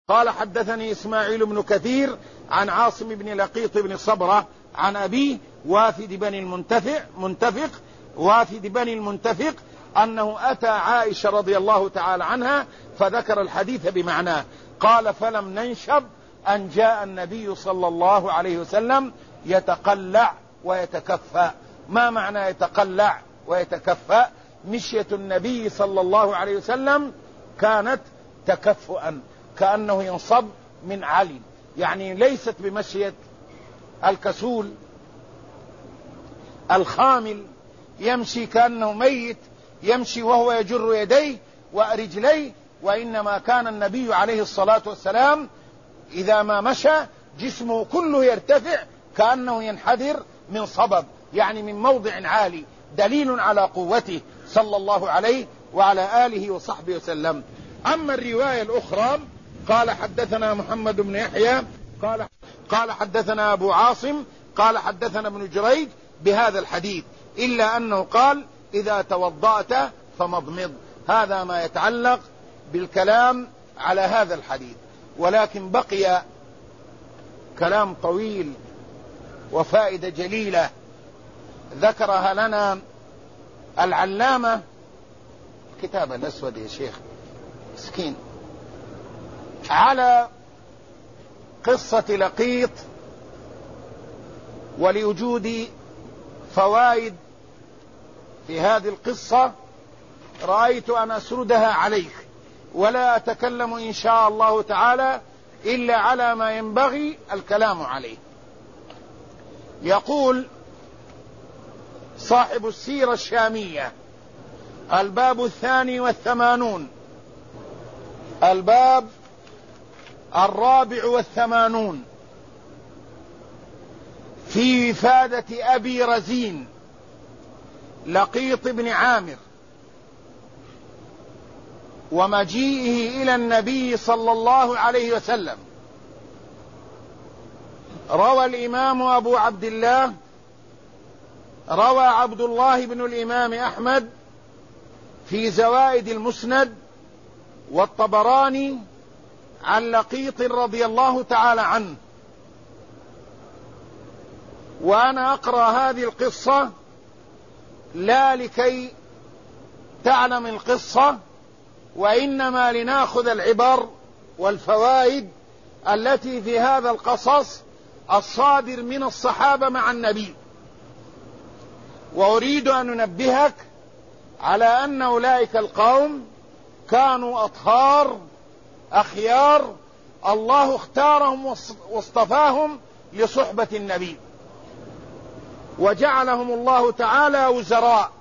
قال حدثني إسماعيل بن كثير عن عاصم بن لقيط بن صبرة عن أبيه وافد بني المنتفق أنه أتى عائشة رضي الله تعالى عنها فذكر الحديث بمعناه. قال فلم ننشب أن جاء النبي صلى الله عليه وسلم يتقلع ويتكفى. ما معنى يتقلع ويتكفى؟ مشية النبي صلى الله عليه وسلم كانت تكفؤا، كأنه ينصب من علي، يعني ليست بمشية الكسول الخامل يمشي كأنه ميت، يمشي وهو يجر يديه ورجليه، وإنما كان النبي عليه الصلاة والسلام إذا ما مشى جسمه كله يرتفع كأنه ينحدر من صبب، يعني من موضع عالي، دليل على قوته صلى الله عليه وعلى آله وصحبه وسلم. أما الرواية الأخرى قال حدثنا محمد بن يحيى قال حدثنا أبو عاصم قال حدثنا ابن جريج بهذا الحديث، إلا أنه قال إذا توضأت فمضمض. هذا ما يتعلق بالكلام على هذا الحديث، ولكن بقي كلام طويل وفائدة جليلة ذكرها لنا العلامة. كتاب الأسود يا شيخ مسكين، على قصة لقيط، ولوجود فوائد في هذه القصة رأيت أن أسردها عليك، ولا أتكلم إن شاء الله تعالى إلا على ما ينبغي الكلام عليه. يقول صاحب السيرة الشامية: الباب 82، الباب 84 في وفادة أبي رزين لقيط بن عامر ومجيئه إلى النبي صلى الله عليه وسلم. روى الإمام أبو عبد الله، روى عبد الله بن الإمام أحمد في زوائد المسند والطبراني عن لقيط رضي الله تعالى عنه. وأنا أقرأ هذه القصة لا لكي تعلم القصة، وإنما لنأخذ العبر والفوائد التي في هذا القصص الصادر من الصحابة مع النبي. وأريد أن ننبهك على أن أولئك القوم كانوا أطهار أخيار، الله اختارهم واصطفاهم لصحبة النبي، وجعلهم الله تعالى وزراء.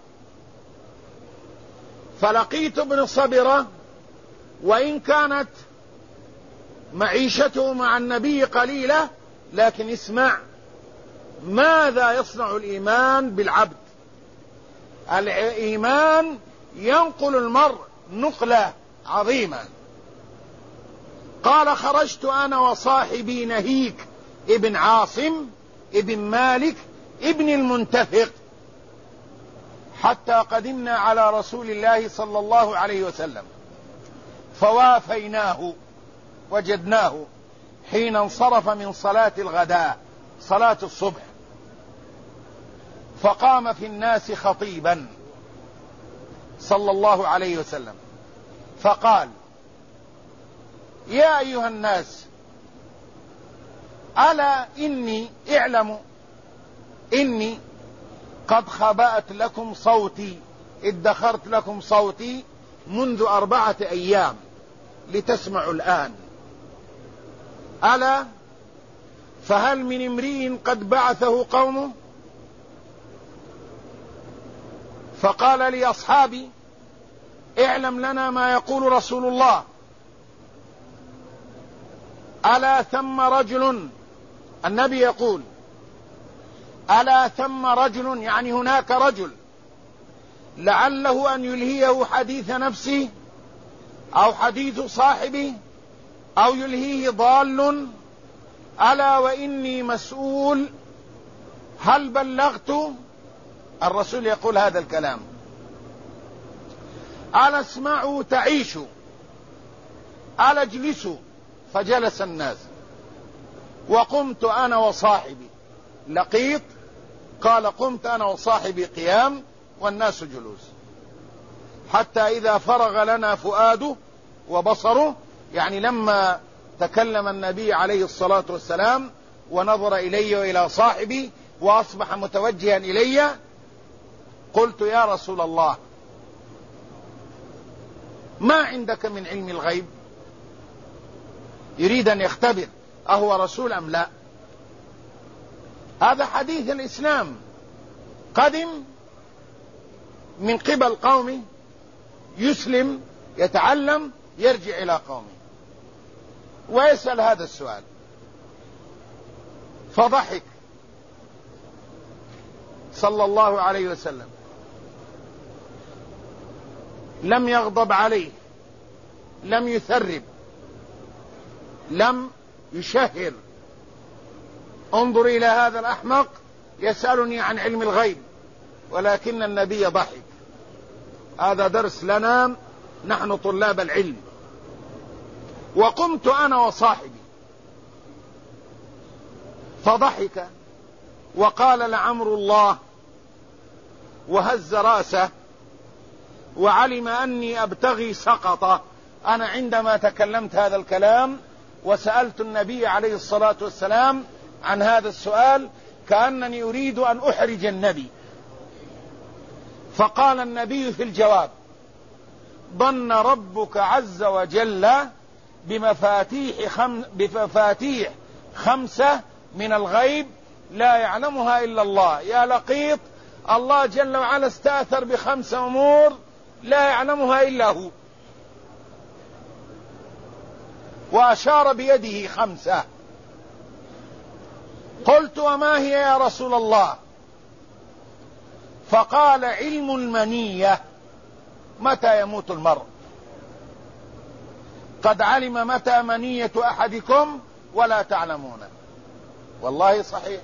فلقيت ابن صبرة وإن كانت معيشته مع النبي قليلة، لكن اسمع ماذا يصنع الإيمان بالعبد. الإيمان ينقل المرء نقلة عظيمة. قال: خرجت أنا وصاحبي نهيك ابن عاصم ابن مالك ابن المنتفق حتى قدمنا على رسول الله صلى الله عليه وسلم، فوافيناه وجدناه حين انصرف من صلاة الغداء، صلاة الصبح، فقام في الناس خطيبا صلى الله عليه وسلم فقال: يا أيها الناس، ألا إني اعلموا إني قد خبأت لكم صوتي، ادخرت لكم صوتي منذ 4 أيام لتسمعوا الآن. ألا فهل من امرئ قد بعثه قومه؟ فقال لي أصحابي: اعلم لنا ما يقول رسول الله. ألا ثم رجل، النبي يقول: ألا ثم رجل، يعني هناك رجل لعله أن يلهيه حديث نفسه أو حديث صاحبه أو يلهيه ضال. ألا وإني مسؤول، هل بلغت؟ الرسول يقول هذا الكلام: ألا اسمعوا تعيشوا، ألا اجلسوا فجلس الناس، وقمت أنا وصاحبي. لقيط قال قمت أنا وصاحبي قيام والناس جلوس، حتى إذا فرغ لنا فؤاده وبصره، يعني لما تكلم النبي عليه الصلاة والسلام ونظر إلي وإلى صاحبي وأصبح متوجها إلي، قلت يا رسول الله ما عندك من علم الغيب؟ يريد أن يختبر أهو رسول أم لا. هذا حديث الإسلام، قدم من قبل قومه، يسلم، يتعلم، يرجع إلى قومه ويسأل هذا السؤال. فضحك صلى الله عليه وسلم، لم يغضب عليه، لم يثرب، لم يشهر. انظر إلى هذا الأحمق يسألني عن علم الغيب، ولكن النبي ضحك. هذا درس لنا نحن طلاب العلم. وقمت أنا وصاحبي، فضحك وقال لعمر الله، وهز رأسه، وعلم أني أبتغي سقطه. أنا عندما تكلمت هذا الكلام وسألت النبي عليه الصلاة والسلام عن هذا السؤال كأنني أريد أن أحرج النبي. فقال النبي في الجواب: ظن ربك عز وجل بمفاتيح 5 من الغيب لا يعلمها إلا الله. يا لقيط، الله جل وعلا استأثر ب5 أمور لا يعلمها إلا هو، وأشار بيده 5. قلت وما هي يا رسول الله؟ فقال علم المنية، متى يموت المرء. قد علم متى منية أحدكم ولا تعلمون. والله صحيح.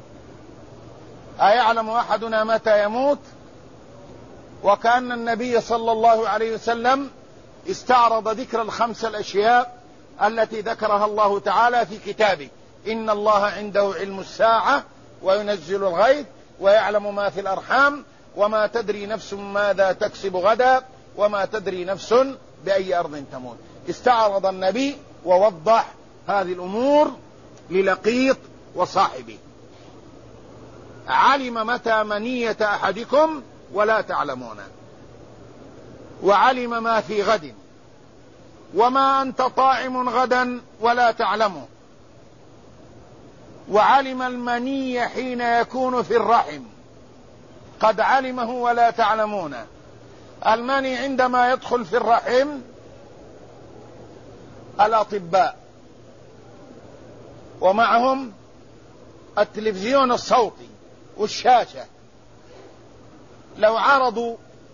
أيعلم أحدنا متى يموت؟ وكأن النبي صلى الله عليه وسلم استعرض ذكر ال5 الأشياء التي ذكرها الله تعالى في كتابه: إن الله عنده علم الساعة وينزل الغيث ويعلم ما في الأرحام وما تدري نفس ماذا تكسب غدا وما تدري نفس بأي أرض تموت. استعرض النبي ووضح هذه الأمور للقيط وصاحبه. علم متى منية أحدكم ولا تعلمون، وعلم ما في غد، وما أنت طاعم غدا ولا تعلمه، وعلم المني حين يكون في الرحم، قد علمه ولا تعلمون. المني عندما يدخل في الرحم الأطباء ومعهم التلفزيون الصوتي والشاشة، لو عرضوا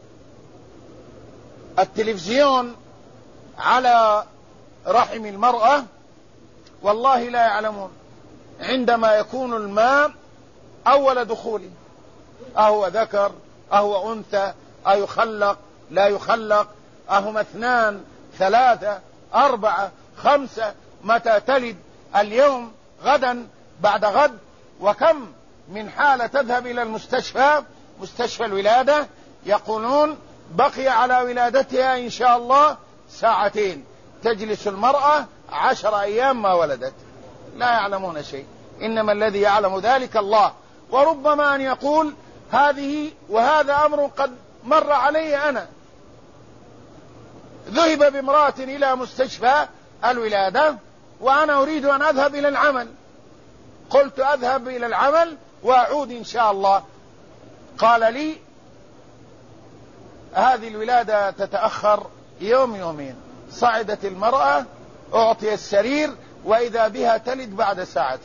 التلفزيون على رحم المرأة والله لا يعلمون عندما يكون الماء أول دخوله، أهو ذكر أهو أنثى، أيخلق لا يخلق، أهما 2 3 4 5، متى تلد، اليوم، غدا، بعد غد. وكم من حالة تذهب إلى المستشفى، مستشفى الولادة، يقولون بقي على ولادتها إن شاء الله 2 ساعة، تجلس المرأة 10 أيام ما ولدت. لا يعلمون شيء، إنما الذي يعلم ذلك الله. وربما أن يقول هذه وهذا أمر قد مر علي أنا. ذهب بامرأة إلى مستشفى الولادة وأنا أريد أن أذهب إلى العمل، قلت أذهب إلى العمل وأعود إن شاء الله. قال لي هذه الولادة تتأخر 1 2 يوم. صعدت المرأة، أعطي السرير، وإذا بها تلد بعد 2 ساعة.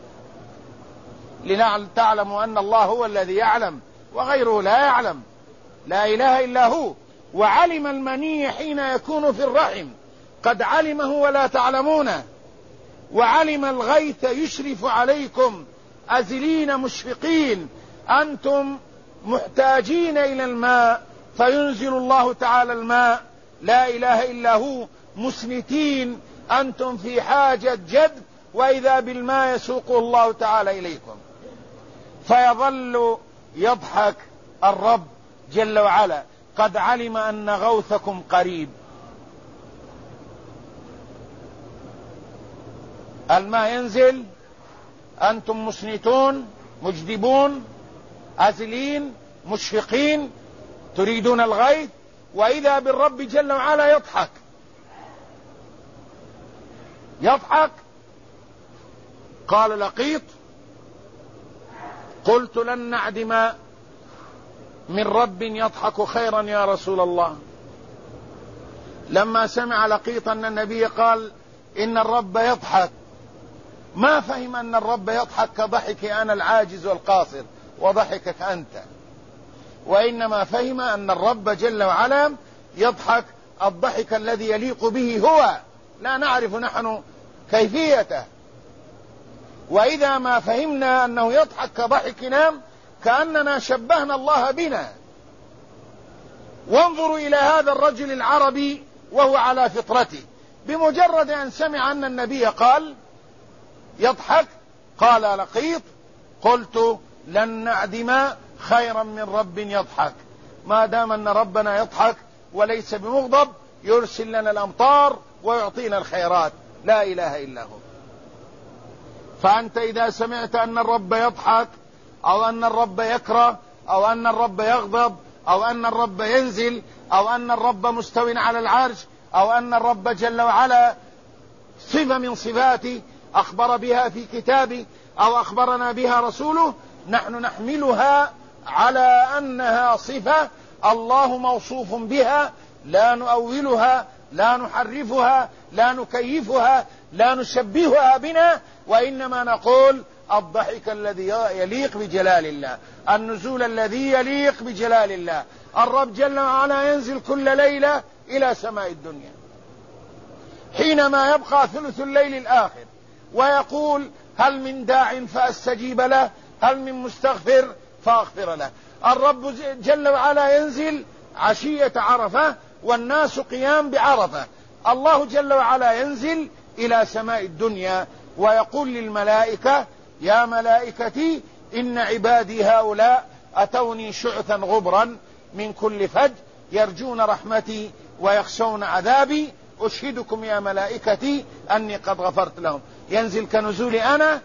لتعلموا أن الله هو الذي يعلم وغيره لا يعلم، لا إله إلا هو. وعلم المني حين يكون في الرحم، قد علمه ولا تعلمونه. وعلم الغيث يشرف عليكم أزلين مشفقين، أنتم محتاجين إلى الماء فينزل الله تعالى الماء، لا إله إلا هو، مسنتين أنتم في حاجة جد، وإذا بالماء يسوقه الله تعالى إليكم. فيظل يضحك الرب جل وعلا: قد علم أن غوثكم قريب. الماء ينزل، أنتم مسنتون مجدبون أزلين مشفقين تريدون الغيث، وإذا بالرب جل وعلا يضحك. قال لقيط: قلت لن نعدم من رب يضحك خيرا يا رسول الله. لما سمع لقيط أن النبي قال إن الرب يضحك، ما فهم أن الرب يضحك كضحك أنا العاجز والقاصر وضحكك أنت، وإنما فهم أن الرب جل وعلا يضحك الضحك الذي يليق به هو، لا نعرف نحن كيفيته. وإذا ما فهمنا أنه يضحك كضحكنا كأننا شبهنا الله بنا. وانظروا إلى هذا الرجل العربي وهو على فطرته، بمجرد أن سمع أن النبي قال يضحك قال لقيط: قلت لن نعدم خيرا من رب يضحك. ما دام أن ربنا يضحك وليس بمغضب يرسل لنا الأمطار ويعطينا الخيرات، لا إله إلا هو. فأنت إذا سمعت أن الرب يضحك أو أن الرب يكره أو أن الرب يغضب أو أن الرب ينزل أو أن الرب مستو على العرش أو أن الرب جل وعلا صفة من صفاته أخبر بها في كتابه أو أخبرنا بها رسوله، نحن نحملها على أنها صفة الله موصوف بها، لا نؤولها، لا نحرفها، لا نكيفها، لا نشبهها بنا، وإنما نقول الضحك الذي يليق بجلال الله، النزول الذي يليق بجلال الله. الرب جل وعلا ينزل كل ليلة إلى سماء الدنيا حينما يبقى ثلث الليل الآخر ويقول: هل من داع فأستجيب له، هل من مستغفر فأغفر له. الرب جل وعلا ينزل عشية عرفة والناس قيام بعرفة. الله جل وعلا ينزل إلى سماء الدنيا ويقول للملائكة: يا ملائكتي إن عبادي هؤلاء أتوني شعثا غبرا من كل فج يرجون رحمتي ويخشون عذابي، أشهدكم يا ملائكتي أني قد غفرت لهم. ينزل كنزول أنا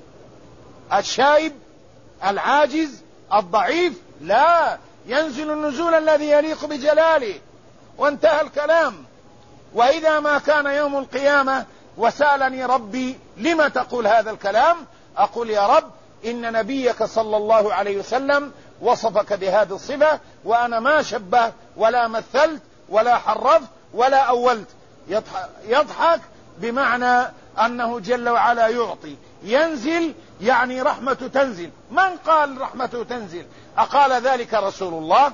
الشائب العاجز الضعيف؟ لا، ينزل النزول الذي يليق بجلاله، وانتهى الكلام. وإذا ما كان يوم القيامة وسألني ربي لم تقول هذا الكلام، أقول: يا رب إن نبيك صلى الله عليه وسلم وصفك بهذه الصفة، وأنا ما شبهت ولا مثلت ولا حرفت ولا أولت. يضحك بمعنى أنه جل وعلا يعطي. ينزل يعني رحمة تنزل. من قال رحمته تنزل؟ أقال ذلك رسول الله؟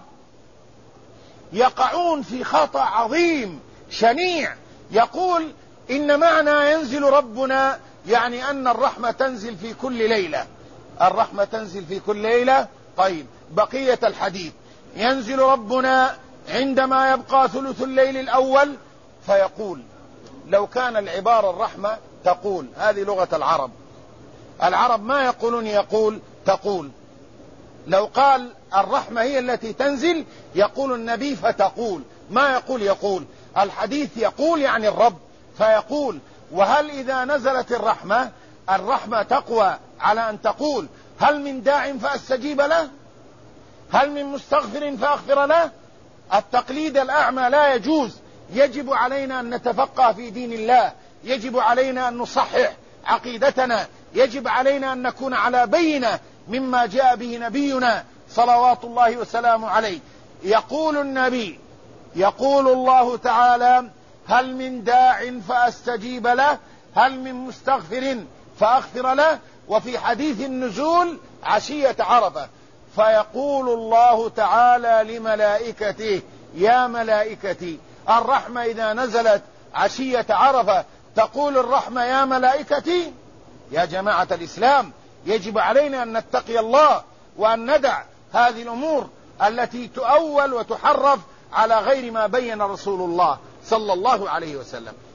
يقعون في خطأ عظيم شنيع، يقول إن معنى ينزل ربنا يعني أن الرحمة تنزل في كل ليلة. الرحمة تنزل في كل ليلة. طيب، بقية الحديث: ينزل ربنا عندما يبقى ثلث الليل الأول فيقول. لو كان العبارة الرحمة تقول، هذه لغة العرب، العرب ما يقولون يقول تقول. لو قال الرحمة هي التي تنزل يقول النبي فتقول، ما يقول يقول. الحديث يقول يعني الرب فيقول. وهل إذا نزلت الرحمة تقوى على أن تقول: هل من داع فأستجيب له، هل من مستغفر فأغفر له؟ التقليد الأعمى لا يجوز. يجب علينا أن نتفقه في دين الله، يجب علينا أن نصحح عقيدتنا، يجب علينا أن نكون على بينة مما جاء به نبينا صلوات الله وسلامه عليه. يقول النبي، يقول الله تعالى: هل من داع فأستجيب له، هل من مستغفر فأغفر له. وفي حديث النزول عشية عرفة فيقول الله تعالى لملائكته: يا ملائكتي. الرحمة إذا نزلت عشية عرفة تقول الرحمة: يا ملائكتي. يا جماعة الإسلام، يجب علينا أن نتقي الله وأن ندع هذه الأمور التي تؤول وتحرف على غير ما بين رسول الله صلى الله عليه وسلم.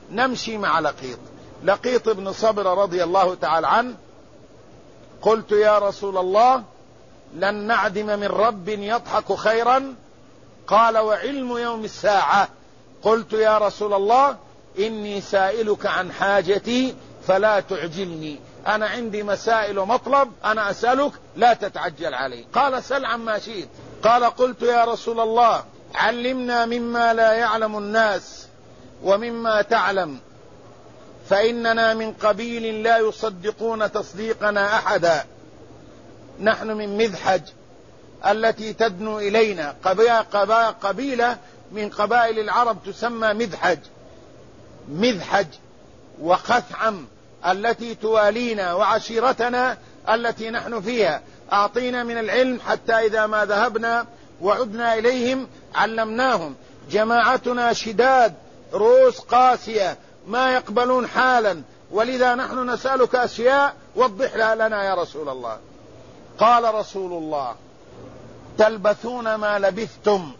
نمشي مع لقيط بن صبرة رضي الله تعالى عنه. قلت يا رسول الله لن نعدم من رب يضحك خيرا؟ قال وعلم يوم الساعة. قلت يا رسول الله إني سائلك عن حاجتي فلا تعجلني، أنا عندي مسائل ومطلب، أنا أسألك لا تتعجل علي. قال سل عما شئت. قال قلت يا رسول الله علمنا مما لا يعلم الناس ومما تعلم، فإننا من قبيل لا يصدقون تصديقنا أحدا. نحن من مذحج التي تدنو إلينا، قبيلة من قبائل العرب تسمى مذحج وخثعم التي توالينا وعشيرتنا التي نحن فيها. أعطينا من العلم حتى إذا ما ذهبنا وعدنا إليهم علمناهم. جماعتنا شداد رؤوس قاسية ما يقبلون حالا، ولذا نحن نسألك أشياء وضح لنا يا رسول الله. قال رسول الله تلبثون ما لبثتم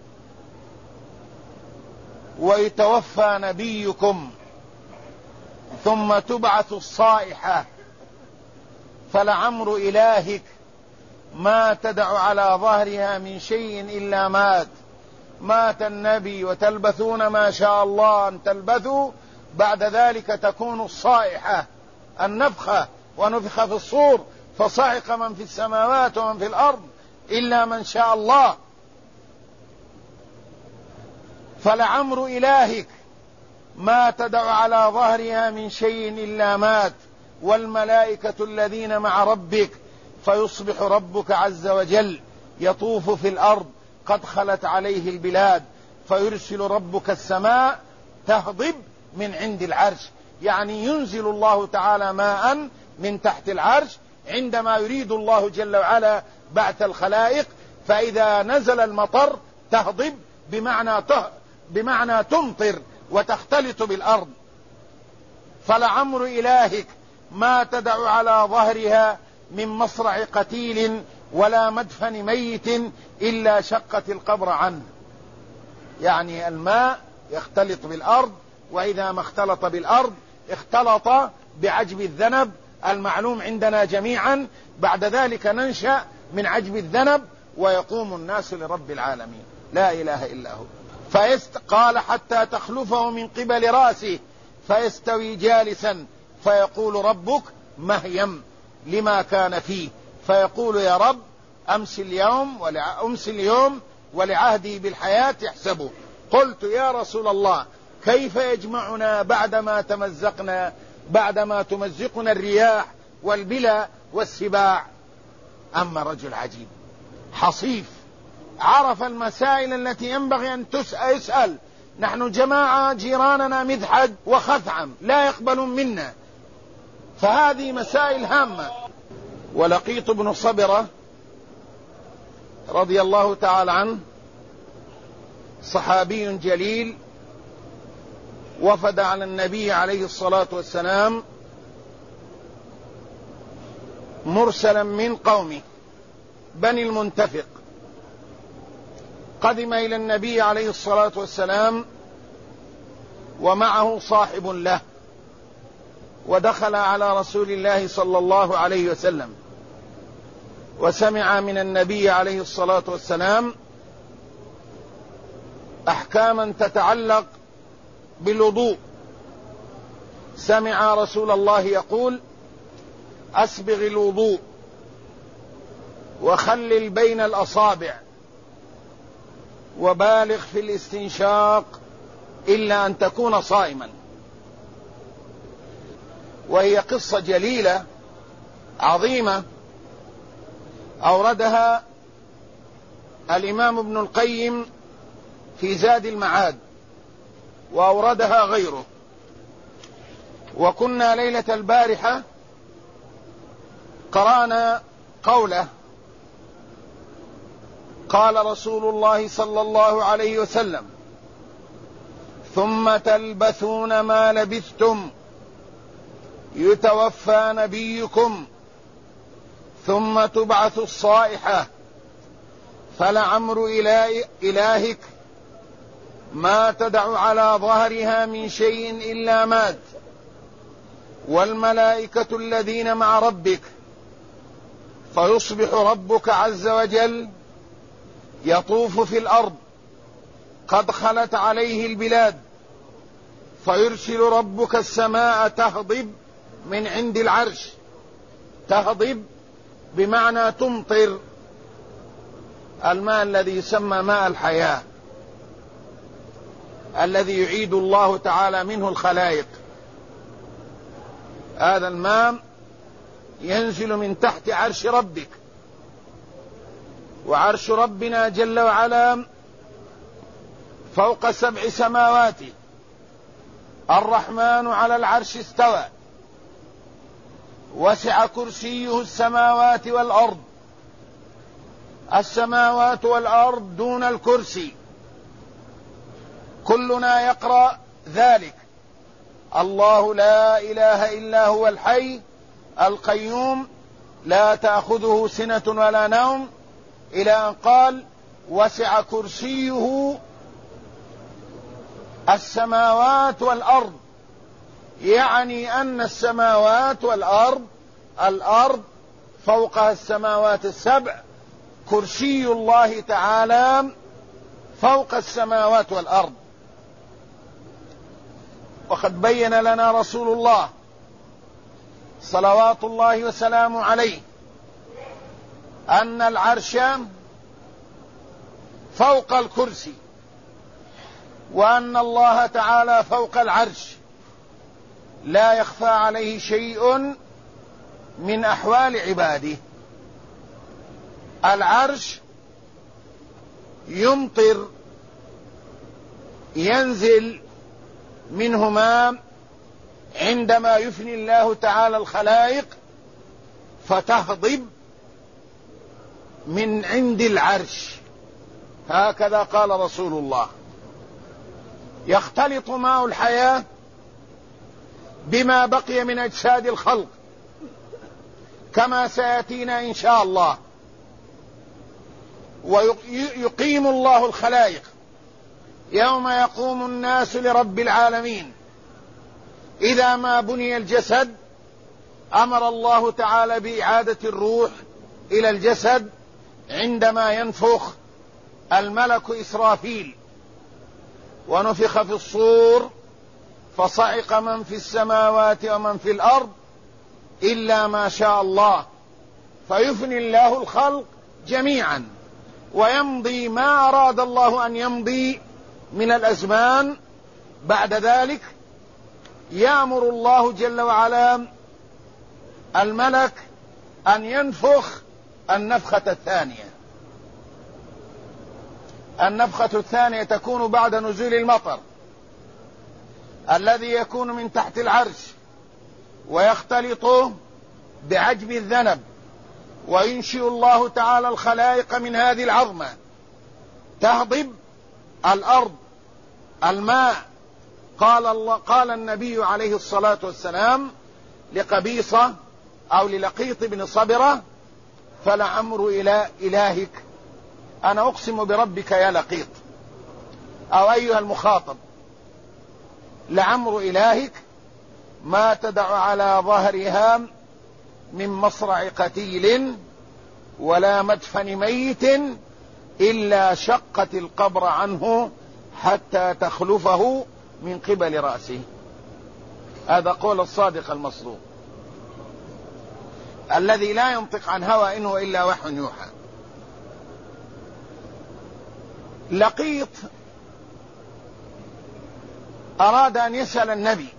ويتوفى نبيكم ثم تبعث الصائحة، فلعمر إلهك ما تدع على ظهرها من شيء إلا مات النبي، وتلبثون ما شاء الله أن تلبثوا، بعد ذلك تكون الصائحة النفخة، ونفخ في الصور فصعق من في السماوات ومن في الأرض إلا من شاء الله. فلعمر إلهك ما تدع على ظهرها من شيء إلا مات، والملائكة الذين مع ربك، فيصبح ربك عز وجل يطوف في الأرض قد خلت عليه البلاد، فيرسل ربك السماء تهضب من عند العرش، يعني ينزل الله تعالى ماء من تحت العرش عندما يريد الله جل وعلا بعث الخلائق. فإذا نزل المطر تهضب بمعنى تمطر وتختلط بالأرض. فلعمر إلهك ما تدع على ظهرها من مصرع قتيل ولا مدفن ميت إلا شقت القبر عنه، يعني الماء يختلط بالأرض، وإذا ما اختلط بالأرض اختلط بعجب الذنب المعلوم عندنا جميعا، بعد ذلك ننشأ من عجب الذنب ويقوم الناس لرب العالمين لا إله إلا هو. قال حتى تخلفه من قبل رأسه فيستوي جالسا، فيقول ربك مهيم لما كان فيه، فيقول يا رب أمس اليوم ولعهدي بالحياة يحسبه. قلت يا رسول الله كيف يجمعنا بعدما تمزقنا الرياح والبلا والسباع؟ أما رجل عجيب حصيف عرف المسائل التي ينبغي أن يسأل. نحن جماعة جيراننا مذحج وخثعم لا يقبلون منا، فهذه مسائل هامة. ولقيط بن صبرة رضي الله تعالى عنه صحابي جليل، وفد على النبي عليه الصلاة والسلام مرسلا من قومه بني المنتفق، قدم إلى النبي عليه الصلاة والسلام ومعه صاحب له، ودخل على رسول الله صلى الله عليه وسلم، وسمع من النبي عليه الصلاة والسلام أحكاما تتعلق بالوضوء. سمع رسول الله يقول أسبغ الوضوء وخلل بين الأصابع وبالغ في الاستنشاق إلا أن تكون صائما. وهي قصة جليلة عظيمة أوردها الإمام ابن القيم في زاد المعاد، وأوردها غيره. وكنا ليلة البارحة قرأنا قوله قال رسول الله صلى الله عليه وسلم ثم تلبثون ما لبثتم يتوفى نبيكم ثم تبعث الصائحة، فلعمر إلهك ما تدع على ظهرها من شيء إلا مات، والملائكة الذين مع ربك، فيصبح ربك عز وجل يطوف في الأرض قد خلت عليه البلاد، فيرسل ربك السماء تهضب من عند العرش. تهضب بمعنى تمطر الماء الذي يسمى ماء الحياة، الذي يعيد الله تعالى منه الخلائق. هذا الماء ينزل من تحت عرش ربك، وعرش ربنا جل وعلا فوق 7 سماوات. الرحمن على العرش استوى، وسع كرسيه السماوات والأرض. السماوات والأرض دون الكرسي، كلنا يقرأ ذلك: الله لا إله إلا هو الحي القيوم لا تأخذه سنة ولا نوم، إلى أن قال: وسع كرسيه السماوات والأرض، يعني أن السماوات والأرض، الأرض فوقها السماوات ال7، كرسي الله تعالى فوق السماوات والأرض. وقد بين لنا رسول الله صلوات الله وسلامه عليه أن العرش فوق الكرسي، وأن الله تعالى فوق العرش، لا يخفى عليه شيء من أحوال عباده. العرش يمطر، ينزل منه ماء عندما يفني الله تعالى الخلائق، فتهضب من عند العرش، هكذا قال رسول الله. يختلط ماء الحياة بما بقي من أجساد الخلق كما سيأتينا إن شاء الله، ويقيم الله الخلائق يوم يقوم الناس لرب العالمين. إذا ما بني الجسد أمر الله تعالى بإعادة الروح إلى الجسد عندما ينفخ الملك إسرافيل: ونفخ في الصور فصعق من في السماوات ومن في الأرض إلا ما شاء الله، فيفني الله الخلق جميعا، ويمضي ما أراد الله أن يمضي من الأزمان. بعد ذلك يأمر الله جل وعلا الملك أن ينفخ النفخة الثانية. النفخة الثانية تكون بعد نزول المطر الذي يكون من تحت العرش، ويختلط بعجب الذنب، وينشئ الله تعالى الخلائق من هذه العظمة. تهضب الأرض الماء. قال النبي عليه الصلاة والسلام لقبيصة أو للقيط بن صبرة: فلعمر إلى إلهك، أنا أقسم بربك يا لقيط، أو أيها المخاطب، لعمر إلهك ما تدع على ظهرها من مصرع قتيل ولا مدفن ميت إلا شقت القبر عنه حتى تخلفه من قبل رأسه. هذا قول الصادق المصدوق الذي لا ينطق عن هوى إن هو إلا وحي يوحى. لقيط أراد أن يسأل النبي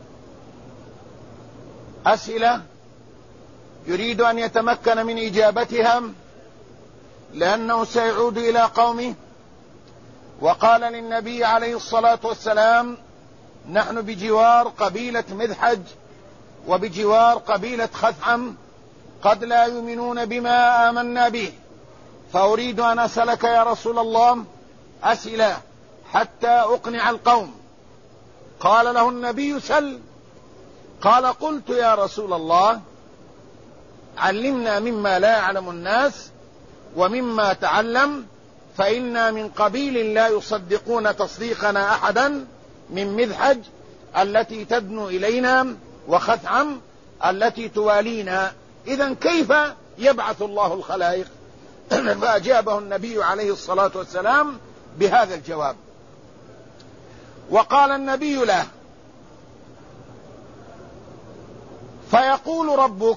أسئلة يريد أن يتمكن من إجابتها، لأنه سيعود إلى قومه. وقال للنبي عليه الصلاة والسلام: نحن بجوار قبيلة مذحج وبجوار قبيلة خثعم، قد لا يؤمنون بما آمنا به، فأريد أن أسألك يا رسول الله أسئلة حتى أقنع القوم. قال له النبي: سل. قال: قلت يا رسول الله علمنا مما لا يعلم الناس ومما تعلم. فإنا من قبيل لا يصدقون تصديقنا أحدا من مذحج التي تدنو إلينا وخثعم التي توالينا. إذن كيف يبعث الله الخلائق؟ فأجابه النبي عليه الصلاة والسلام بهذا الجواب. وقال النبي له: فيقول ربك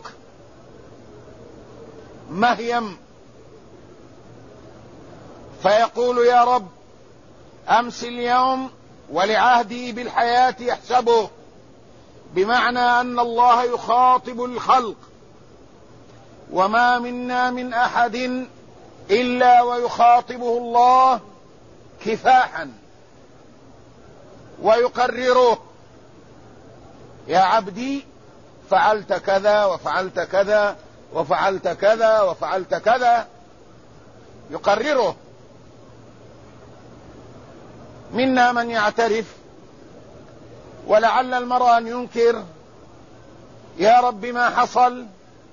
مهيم، فيقول: يا رب أمس اليوم ولعهدي بالحياة يحسبه، بمعنى أن الله يخاطب الخلق، وما منا من أحد إلا ويخاطبه الله كفاحا ويقرره: يا عبدي فعلت كذا وفعلت كذا وفعلت كذا وفعلت كذا، يقرره. منا من يعترف، ولعل المرء أن ينكر: يا رب ما حصل،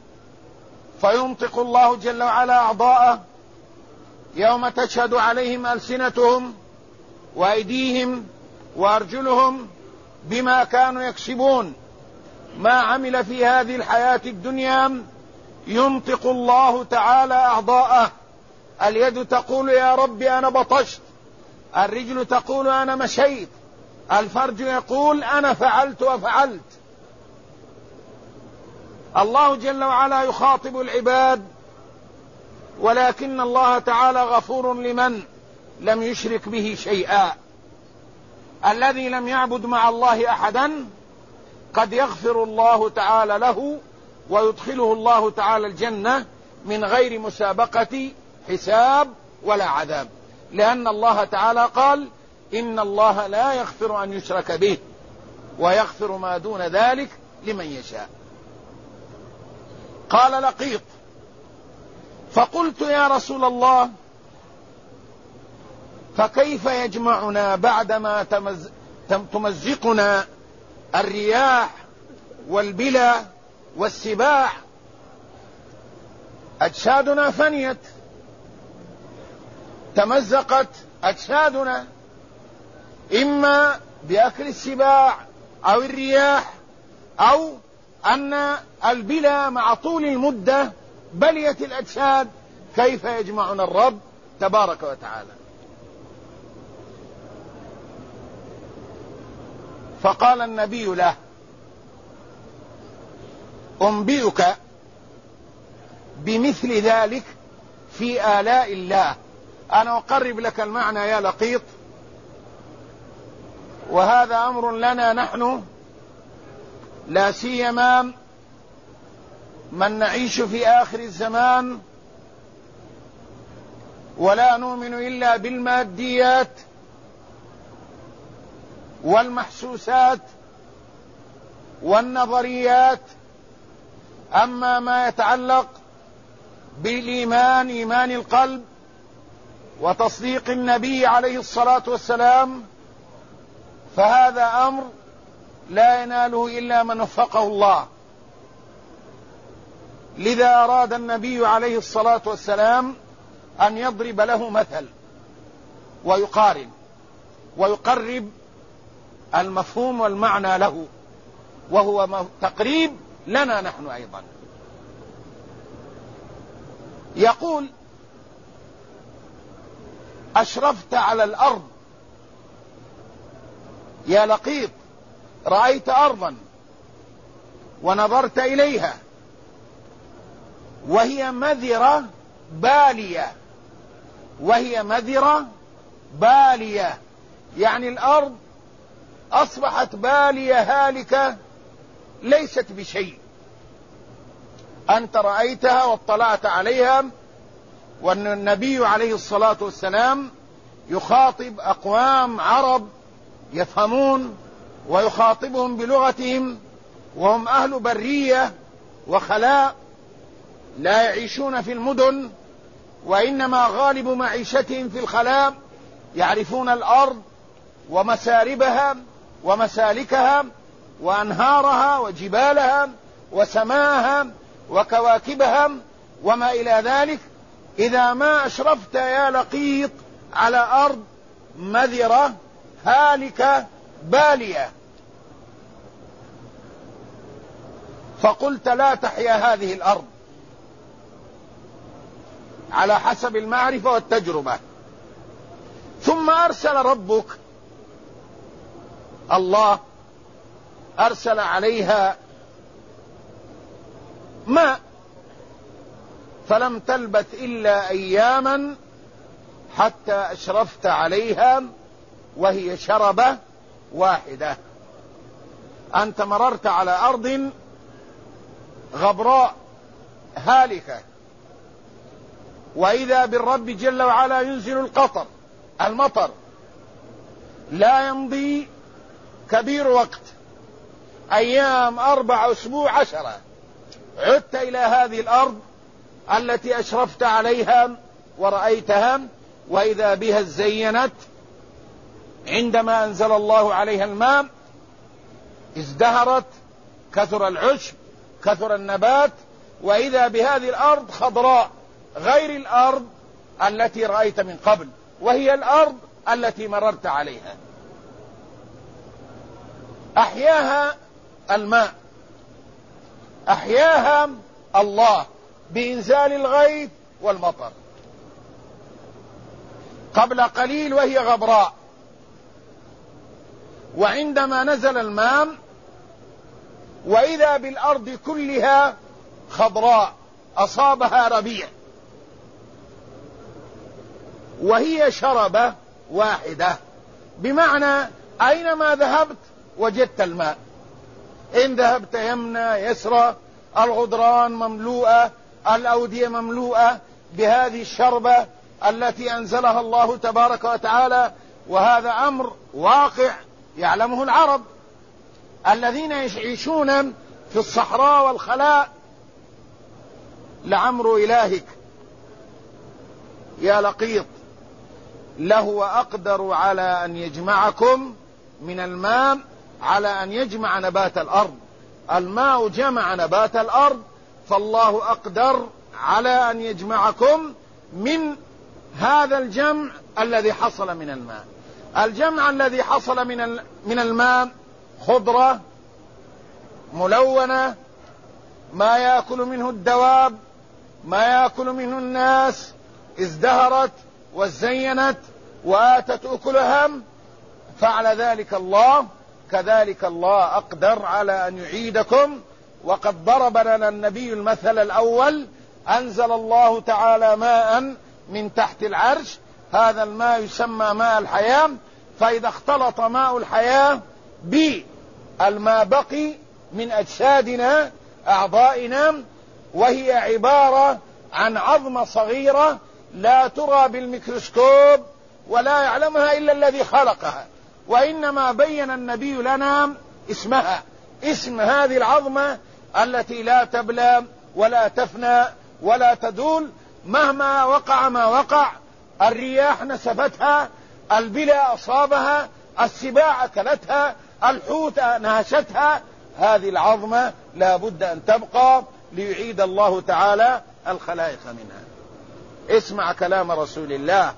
فينطق الله جل وعلا أعضاءه يوم تشهد عليهم ألسنتهم وأيديهم وأرجلهم بما كانوا يكسبون. ما عمل في هذه الحياة الدنيا ينطق الله تعالى أعضاءه. اليد تقول: يا رب أنا بطشت، الرجل تقول: أنا مشيت، الفرج يقول: أنا فعلت وفعلت. الله جل وعلا يخاطب العباد، ولكن الله تعالى غفور لمن لم يشرك به شيئا. الذي لم يعبد مع الله أحدا قد يغفر الله تعالى له ويدخله الله تعالى الجنة من غير مسابقة حساب ولا عذاب، لأن الله تعالى قال: إن الله لا يغفر أن يشرك به ويغفر ما دون ذلك لمن يشاء. قال لقيط: فقلت يا رسول الله فكيف يجمعنا بعدما تمزقنا الرياح والبلا والسباع؟ أجسادنا فنيت، تمزقت أجسادنا، إما بأكل السباع أو الرياح، أو أن البلا مع طول المدة بليت الأجساد. كيف يجمعنا الرب تبارك وتعالى؟ فقال النبي له: أنبئك بمثل ذلك في آلاء الله. أنا أقرب لك المعنى يا لقيط، وهذا أمر لنا نحن لا سيما من نعيش في آخر الزمان ولا نؤمن إلا بالماديات والمحسوسات والنظريات. أما ما يتعلق بالإيمان، إيمان القلب وتصديق النبي عليه الصلاة والسلام، فهذا أمر لا يناله إلا من وفقه الله. لذا أراد النبي عليه الصلاة والسلام أن يضرب له مثل ويقارن ويقرب المفهوم والمعنى له، وهو تقريب لنا نحن أيضا. يقول: أشرفت على الأرض يا لقيط، رأيت أرضا ونظرت إليها وهي مذرة بالية، وهي مذرة بالية، يعني الأرض أصبحت بالية هالكة ليست بشيء. أنت رأيتها واطلعت عليها. والنبي عليه الصلاة والسلام يخاطب أقوام عرب يفهمون، ويخاطبهم بلغتهم، وهم أهل برية وخلاء لا يعيشون في المدن، وإنما غالب معيشتهم في الخلاء. يعرفون الأرض ومساربها ومسالكها وأنهارها وجبالها وسماها وكواكبها وما إلى ذلك. إذا ما أشرفت يا لقيط على أرض مذرة هالكة بالية فقلت لا تحيا هذه الأرض على حسب المعرفة والتجربة، ثم أرسل ربك الله أرسل عليها ماء فلم تلبث إلا أياما حتى أشرفت عليها وهي شربة واحدة. أنت مررت على أرض غبراء هالكة، وإذا بالرب جل وعلا ينزل المطر لا يمضي كبير وقت، أيام 4 أسبوع 10 عدت إلى هذه الأرض التي أشرفت عليها ورأيتها، وإذا بها زينت عندما أنزل الله عليها الماء، ازدهرت، كثر العشب، كثر النبات، وإذا بهذه الأرض خضراء غير الأرض التي رأيت من قبل، وهي الأرض التي مررت عليها. أحياها الماء، أحياها الله بإنزال الغيث والمطر. قبل قليل وهي غبراء، وعندما نزل الماء وإذا بالأرض كلها خضراء أصابها ربيع، وهي شربة واحدة، بمعنى أينما ذهبت وجدت الماء. إن ذهبت يمنى يسرى الغدران مملوءة، الأودية مملوءة بهذه الشربة التي أنزلها الله تبارك وتعالى، وهذا أمر واقع يعلمه العرب الذين يعيشون في الصحراء والخلاء. لعمر إلهك يا لقيط لهو أقدر على أن يجمعكم من الماء على أن يجمع نبات الأرض. الماء جمع نبات الأرض، فالله أقدر على أن يجمعكم من هذا الجمع الذي حصل من الماء. الجمع الذي حصل من الماء خضرة ملونة، ما يأكل منه الدواب، ما يأكل منه الناس، ازدهرت وزينت وآتت أكلها. فعل ذلك الله، كذلك الله أقدر على أن يعيدكم. وقد ضرب لنا النبي المثل الأول، أنزل الله تعالى ماء من تحت العرش، هذا الماء يسمى ماء الحياة، فإذا اختلط ماء الحياة بالماء بقي من أجسادنا أعضائنا، وهي عبارة عن عظمة صغيرة لا ترى بالميكروسكوب ولا يعلمها إلا الذي خلقها، وإنما بين النبي لنا اسمها، اسم هذه العظمة التي لا تبلى ولا تفنى ولا تدول مهما وقع ما وقع. الرياح نسفتها، البلا أصابها، السباع أكلتها، الحوت نهشتها، هذه العظمة لا بد أن تبقى ليعيد الله تعالى الخلائق منها. اسمع كلام رسول الله: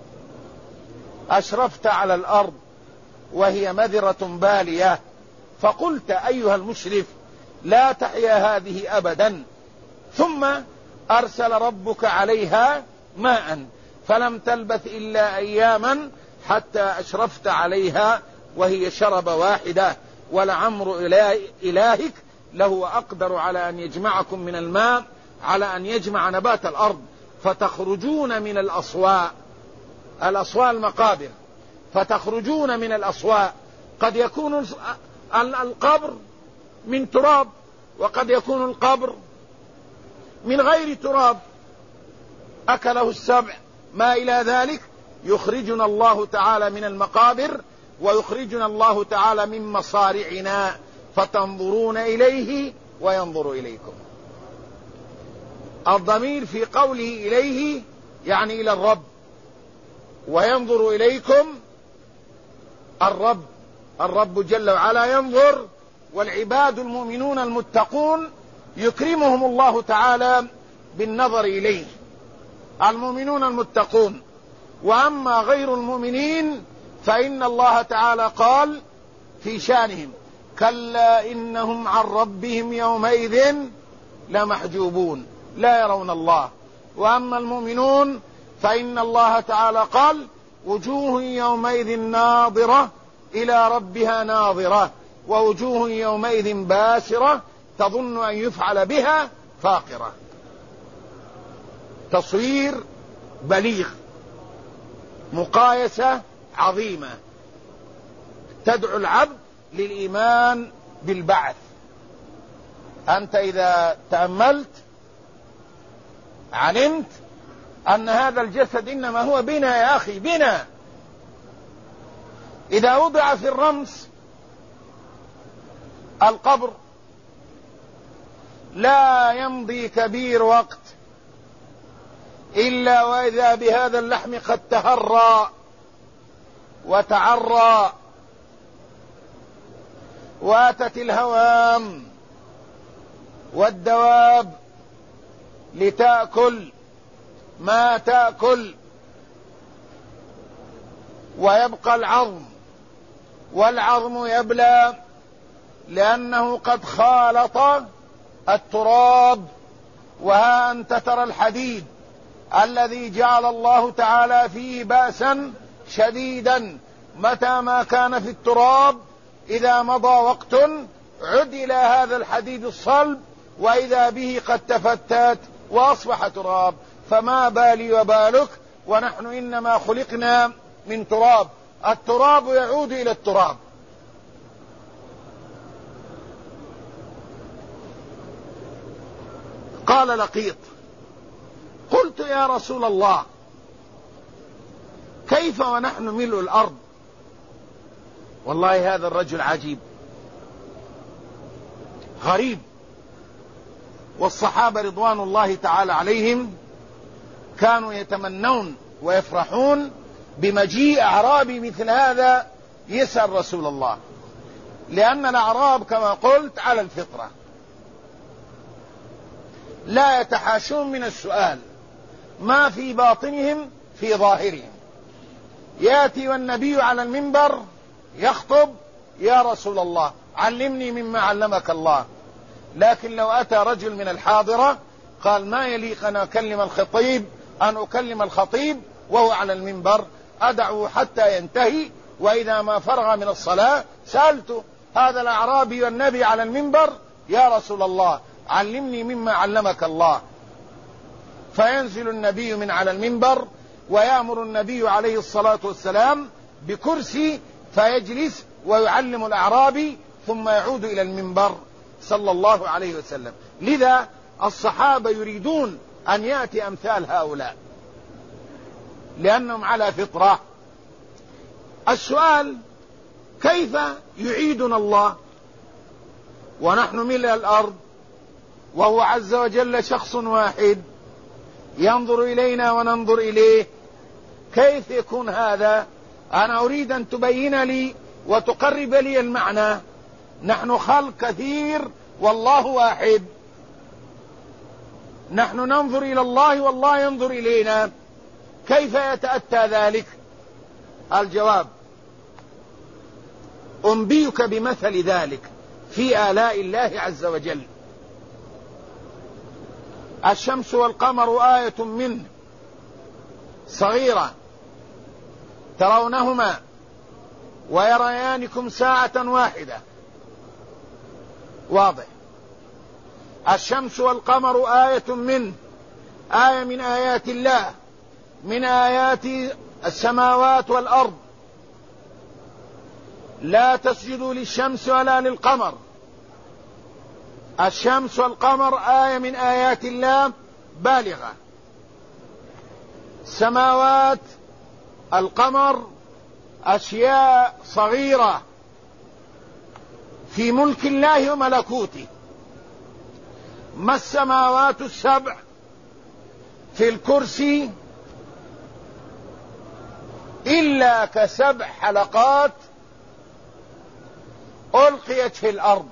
أشرفت على الأرض وهي مذرة بالية، فقلت أيها المشرف لا تحيا هذه أبدا، ثم أرسل ربك عليها ماء فلم تلبث إلا أياما حتى أشرفت عليها وهي شربة واحدة. ولعمر إلهك له أقدر على أن يجمعكم من الماء على أن يجمع نبات الأرض، فتخرجون من الأصواء المقابر، فتخرجون من الأصواء. قد يكون القبر من تراب، وقد يكون القبر من غير تراب أكله السبع ما إلى ذلك. يخرجنا الله تعالى من المقابر، ويخرجنا الله تعالى من مصارعنا، فتنظرون إليه وينظر إليكم. الضمير في قوله إليه يعني إلى الرب، وينظر إليكم الرب جل وعلا ينظر، والعباد المؤمنون المتقون يكرمهم الله تعالى بالنظر إليه. المؤمنون المتقون. وأما غير المؤمنين فإن الله تعالى قال في شأنهم: كلا إنهم عن ربهم يومئذ لمحجوبون لا يرون الله. وأما المؤمنون فإن الله تعالى قال: وجوه يومئذ ناظرة إلى ربها ناظرة ووجوه يومئذ باسرة تظن أن يفعل بها فاقرة. تصوير بليغ، مقايسة عظيمة تدعو العبد للإيمان بالبعث. أنت إذا تأملت علمت أن هذا الجسد إنما هو بنا يا أخي، بنا. إذا وضع في الرمس القبر لا يمضي كبير وقت إلا وإذا بهذا اللحم قد تهرى وتعرى، واتت الهوام والدواب لتأكل ما تأكل، ويبقى العظم، والعظم يبلى لأنه قد خالط التراب. وها أنت ترى الحديد الذي جعل الله تعالى فيه بأسا شديدا، متى ما كان في التراب إذا مضى وقت عد إلى هذا الحديد الصلب وإذا به قد تفتت وأصبح تراب. فما بالي وبالك ونحن إنما خلقنا من تراب، التراب يعود إلى التراب. قال لقيط: قلت يا رسول الله كيف ونحن ملء الأرض؟ والله هذا الرجل عجيب غريب. والصحابة رضوان الله تعالى عليهم كانوا يتمنون ويفرحون بمجيء أعرابي مثل هذا يسأل رسول الله، لأن الأعراب كما قلت على الفطرة لا يتحاشون من السؤال، ما في باطنهم في ظاهرهم. يأتي والنبي على المنبر يخطب: يا رسول الله علمني مما علمك الله. لكن لو أتى رجل من الحاضرة قال: ما يليق أن أكلم الخطيب وهو على المنبر، أدعو حتى ينتهي، وإذا ما فرغ من الصلاة سألته. هذا الأعرابي والنبي على المنبر: يا رسول الله علمني مما علمك الله. فينزل النبي من على المنبر ويأمر النبي عليه الصلاة والسلام بكرسي فيجلس ويعلم الأعرابي ثم يعود إلى المنبر صلى الله عليه وسلم. لذا الصحابة يريدون أن يأتي أمثال هؤلاء لأنهم على فطرة. السؤال: كيف يعيدنا الله ونحن ملء الأرض وهو عز وجل شخص واحد ينظر إلينا وننظر إليه؟ كيف يكون هذا؟ أنا أريد أن تبين لي وتقرب لي المعنى. نحن خلق كثير والله واحد، نحن ننظر إلى الله والله ينظر إلينا، كيف يتأتى ذلك؟ الجواب: أنبيك بمثل ذلك في آلاء الله عز وجل. الشمس والقمر آية منه صغيرة ترونهما ويريانكم ساعة واحدة. واضح. الشمس والقمر آية منه، آية من آيات الله، من آيات السماوات والأرض. لا تسجدوا للشمس ولا للقمر. الشمس والقمر آية من آيات الله بالغة. السماوات، القمر أشياء صغيرة في ملك الله وملكوته. ما السماوات السبع في الكرسي إلا كسبع حلقات ألقيت في الأرض.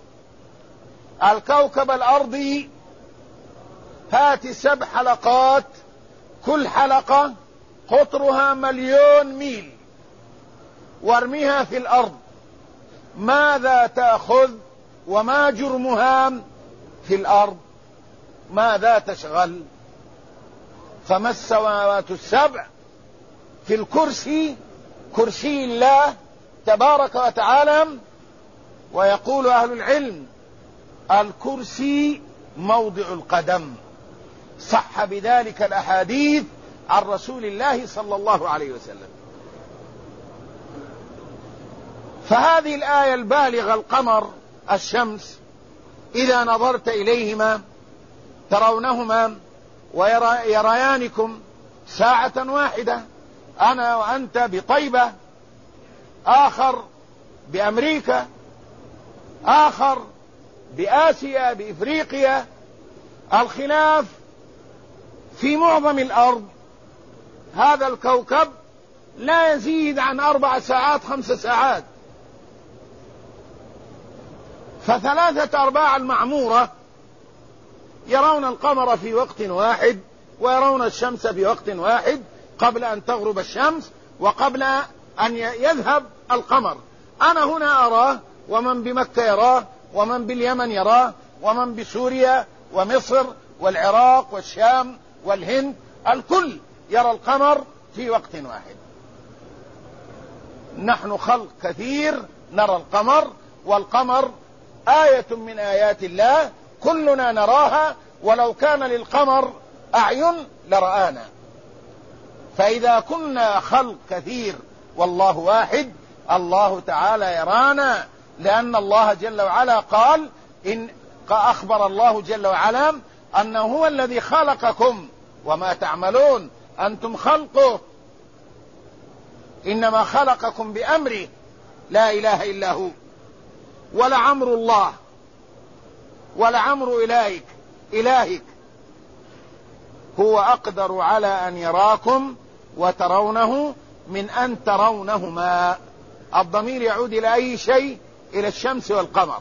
الكوكب الأرضي هات 7 حلقات كل حلقة قطرها 1,000,000 ميل، وارميها في الأرض، ماذا تأخذ؟ وما جرمها في الأرض؟ ماذا تشغل؟ فما السماوات السبع في الكرسي، كرسي الله تبارك وتعالى. ويقول أهل العلم الكرسي موضع القدم، صح بذلك الأحاديث عن رسول الله صلى الله عليه وسلم. فهذه الآية البالغة، القمر، الشمس، إذا نظرت إليهما ترونهما ويريانكم ساعة واحدة، أنا وأنت بطيبة، آخر بأمريكا، آخر بآسيا، بإفريقيا، الخلاف في معظم الأرض. هذا الكوكب لا يزيد عن 4 ساعات 5 ساعات، ف3/4 المعمورة يرون القمر في وقت واحد، ويرون الشمس في وقت واحد، قبل أن تغرب الشمس وقبل أن يذهب القمر. أنا هنا أراه، ومن بمكة يراه، ومن باليمن يراه، ومن بسوريا ومصر والعراق والشام والهند، الكل يرى القمر في وقت واحد. نحن خلق كثير نرى القمر، والقمر آية من آيات الله كلنا نراها، ولو كان للقمر أعين لرآنا. فإذا كنا خلق كثير والله واحد، الله تعالى يرانا، لأن الله جل وعلا قال أخبر الله جل وعلا أنه هو الذي خلقكم وما تعملون، أنتم خلقه، إنما خلقكم بأمره، لا إله إلا هو. ولعمر الله، ولعمر إلهك هو أقدر على أن يراكم وترونه من أن ترونهما. الضمير يعود إلى أي شيء؟ إلى الشمس والقمر.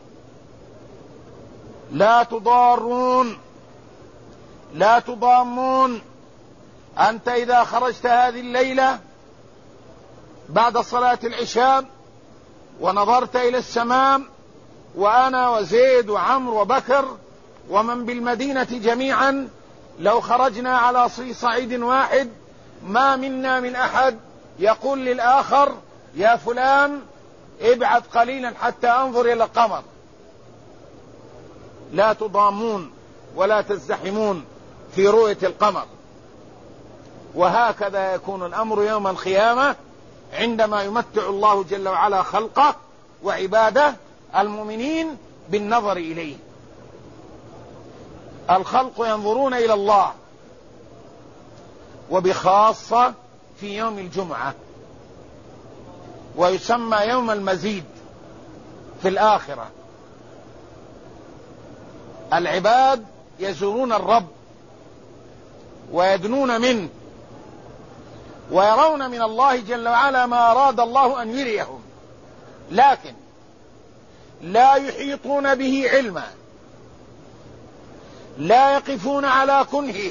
لا تضارون، لا تضامون. أنت إذا خرجت هذه الليلة بعد صلاة العشاء ونظرت إلى السماء، وأنا وزيد وعمر وبكر ومن بالمدينة جميعا لو خرجنا على صعيد واحد، ما منا من أحد يقول للآخر يا فلان ابعد قليلا حتى أنظر إلى القمر. لا تضامون ولا تزدحمون في رؤية القمر. وهكذا يكون الأمر يوم القيامة، عندما يمتع الله جل وعلا خلقه وعباده المؤمنين بالنظر إليه. الخلق ينظرون إلى الله، وبخاصة في يوم الجمعة، ويسمى يوم المزيد في الآخرة. العباد يزورون الرب ويدنون منه، ويرون من الله جل وعلا ما أراد الله أن يريهم، لكن لا يحيطون به علما، لا يقفون على كنهه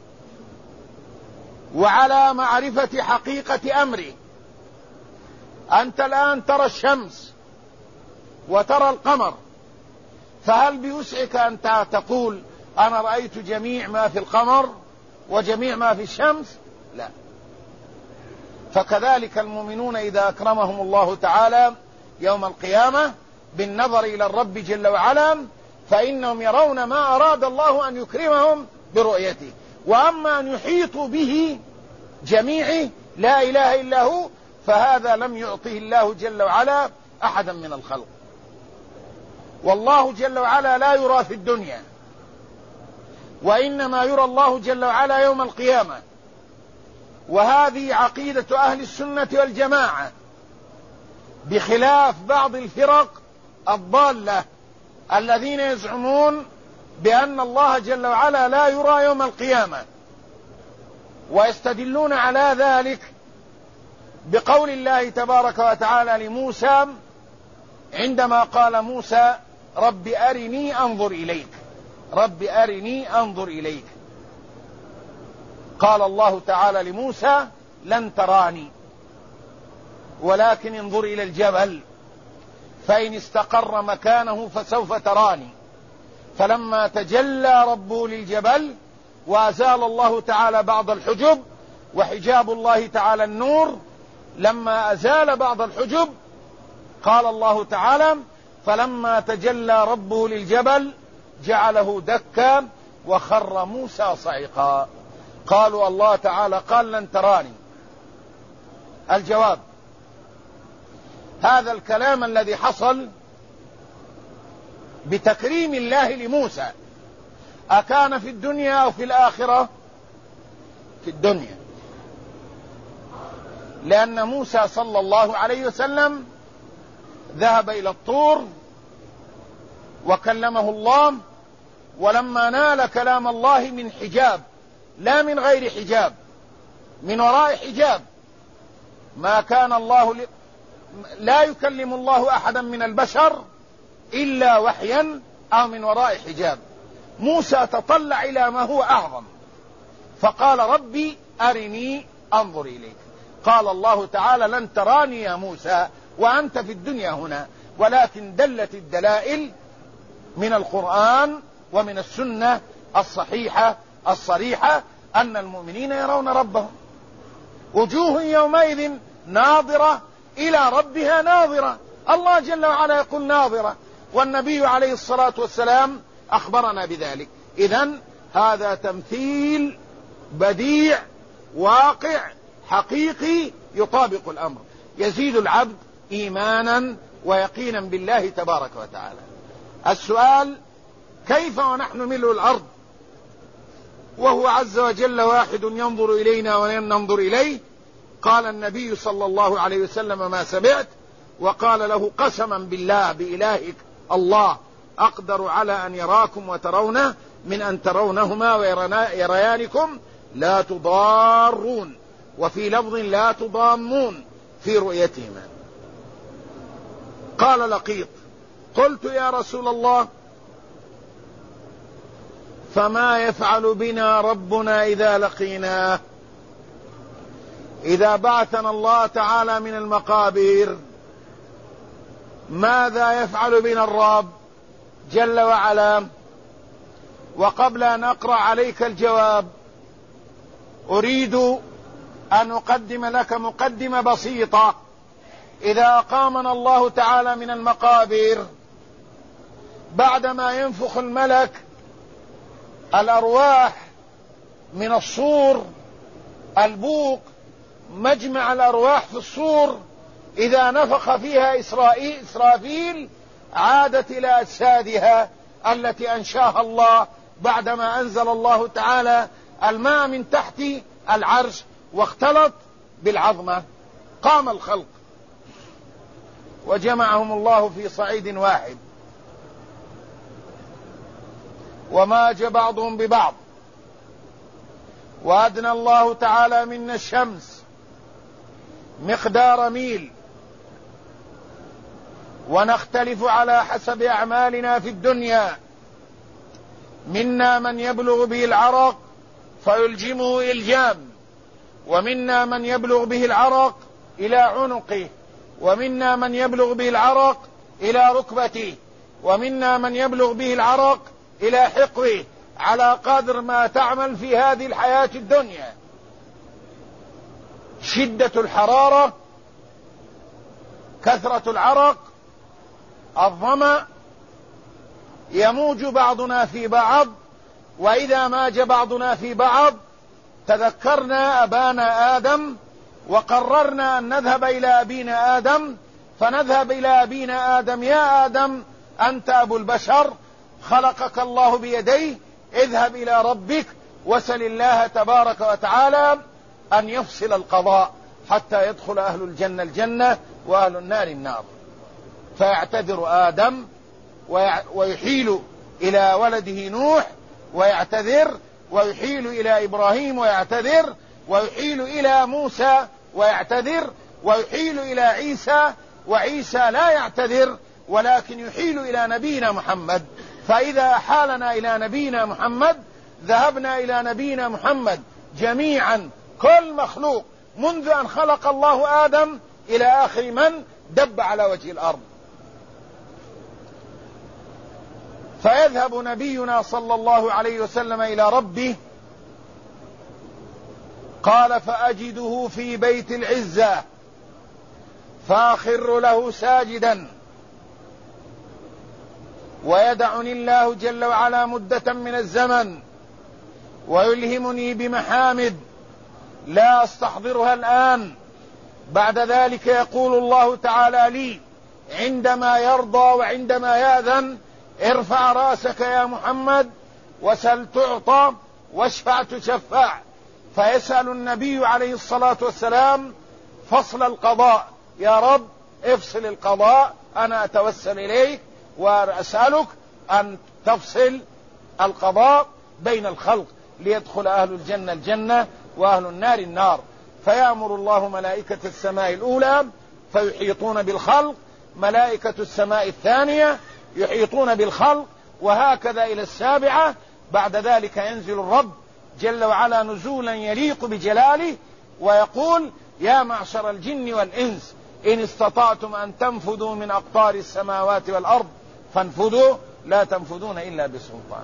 وعلى معرفة حقيقة أمره. أنت الآن ترى الشمس وترى القمر، فهل بوسعك أن تقول أنا رأيت جميع ما في القمر وجميع ما في الشمس؟ لا. فكذلك المؤمنون إذا أكرمهم الله تعالى يوم القيامة بالنظر إلى الرب جل وعلا، فإنهم يرون ما أراد الله أن يكرمهم برؤيته. وأما أن يحيطوا به جميعه لا إله إلا هو، فهذا لم يعطه الله جل وعلا أحدا من الخلق. والله جل وعلا لا يرى في الدنيا، وإنما يرى الله جل وعلا يوم القيامة. وهذه عقيدة أهل السنة والجماعة، بخلاف بعض الفرق الضالة الذين يزعمون بأن الله جل وعلا لا يرى يوم القيامة، ويستدلون على ذلك بقول الله تبارك وتعالى لموسى عندما قال موسى رب أرني أنظر إليك، رب أرني أنظر إليك. قال الله تعالى لموسى لن تراني ولكن انظر إلى الجبل فإن استقر مكانه فسوف تراني. فلما تجلى ربه للجبل وأزال الله تعالى بعض الحجب، وحجاب الله تعالى النور، لما أزال بعض الحجب قال الله تعالى فلما تجلى ربه للجبل جعله دكا وخر موسى صعقا. قالوا الله تعالى قال لن تراني. الجواب: هذا الكلام الذي حصل بتكريم الله لموسى أكان في الدنيا أو في الآخرة؟ في الدنيا، لأن موسى صلى الله عليه وسلم ذهب إلى الطور وكلمه الله، ولما نال كلام الله من حجاب لا من غير حجاب، من وراء حجاب، ما كان الله لا يكلم الله أحدا من البشر إلا وحيا أو من وراء حجاب. موسى تطلع إلى ما هو أعظم فقال ربي أرني أنظر إليك. قال الله تعالى لن تراني يا موسى وأنت في الدنيا هنا، ولكن دلت الدلائل من القرآن ومن السنة الصحيحة الصريحة أن المؤمنين يرون ربهم، وجوه يومئذ ناظرة إلى ربها ناظرة. الله جل وعلا يقول ناظرة، والنبي عليه الصلاة والسلام أخبرنا بذلك. إذن هذا تمثيل بديع واقع حقيقي يطابق الأمر، يزيد العبد إيمانا ويقينا بالله تبارك وتعالى. السؤال: كيف ونحن ملء الأرض وهو عز وجل واحد ينظر إلينا ولم ننظر إليه؟ قال النبي صلى الله عليه وسلم ما سمعت، وقال له قسما بالله بإلهك الله أقدر على أن يراكم وترونه من أن ترونهما ويريانكم لا تضارون، وفي لفظ لا تضامون في رؤيتهما. قال لقيط: قلت يا رسول الله فما يفعل بنا ربنا إذا لقيناه؟ إذا بعثنا الله تعالى من المقابر ماذا يفعل بنا الرب جل وعلا؟ وقبل أن أقرأ عليك الجواب أريد أن أقدم لك مقدمة بسيطة. إذا أقامنا الله تعالى من المقابر بعدما ينفخ الملك الأرواح من الصور، البوق مجمع الأرواح في الصور، إذا نفخ فيها إسرافيل عادت إلى أجسادها التي أنشاها الله بعدما أنزل الله تعالى الماء من تحت العرش واختلط بالعظمة. قام الخلق وجمعهم الله في صعيد واحد، وماج بعضهم ببعض، وأدنى الله تعالى منا الشمس مقدار ميل، ونختلف على حسب أعمالنا في الدنيا، منا من يبلغ به العرق فيلجمه إلجام، ومنا من يبلغ به العرق إلى عنقه، ومنا من يبلغ به العرق إلى ركبته، ومنا من يبلغ به العرق إلى حقوه، على قدر ما تعمل في هذه الحياة الدنيا. شدة الحرارة، كثرة العرق، الظمأ، يموج بعضنا في بعض، وإذا ماج بعضنا في بعض تذكرنا أبانا آدم وقررنا أن نذهب إلى أبينا آدم، فنذهب إلى أبينا آدم: يا آدم أنت أبو البشر، خلقك الله بيديه، اذهب إلى ربك وسل الله تبارك وتعالى أن يفصل القضاء حتى يدخل أهل الجنة الجنة وأهل النار النار. فيعتذر آدم ويحيل إلى ولده نوح ويعتذر، ويحيل إلى إبراهيم ويعتذر، ويحيل إلى موسى ويعتذر، ويحيل إلى عيسى، وعيسى لا يعتذر ولكن يحيل إلى نبينا محمد. فإذا حالنا إلى نبينا محمد ذهبنا إلى نبينا محمد جميعا، كل مخلوق منذ أن خلق الله آدم إلى آخر من دب على وجه الأرض. فيذهب نبينا صلى الله عليه وسلم إلى ربه، قال: فأجده في بيت العزة فأخر له ساجدا، ويدعني الله جل وعلا مدة من الزمن ويلهمني بمحامد لا أستحضرها الآن. بعد ذلك يقول الله تعالى لي عندما يرضى وعندما يأذن: ارفع رأسك يا محمد وسل تعطى واشفع تشفع. فيسأل النبي عليه الصلاة والسلام فصل القضاء: يا رب افصل القضاء، أنا أتوسل إليك وأسألك أن تفصل القضاء بين الخلق ليدخل أهل الجنة الجنة وأهل النار النار. فيأمر الله ملائكة السماء الأولى فيحيطون بالخلق، ملائكة السماء الثانية يحيطون بالخلق، وهكذا إلى السابعة. بعد ذلك ينزل الرب جل وعلا نزولا يليق بجلاله ويقول: يا معشر الجن والإنس إن استطعتم أن تنفذوا من أقطار السماوات والأرض فانفذوا لا تنفذون إلا بسلطان.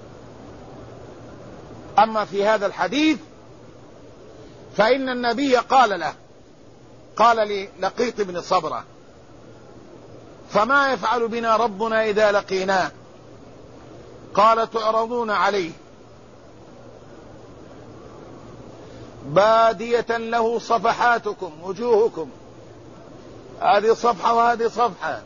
أما في هذا الحديث فإن النبي قال للقيط بن صبرة: فما يفعل بنا ربنا إذا لقيناه؟ قال: تعرضون عليه بادية له صفحاتكم وجوهكم، هذه صفحة وهذه صفحة،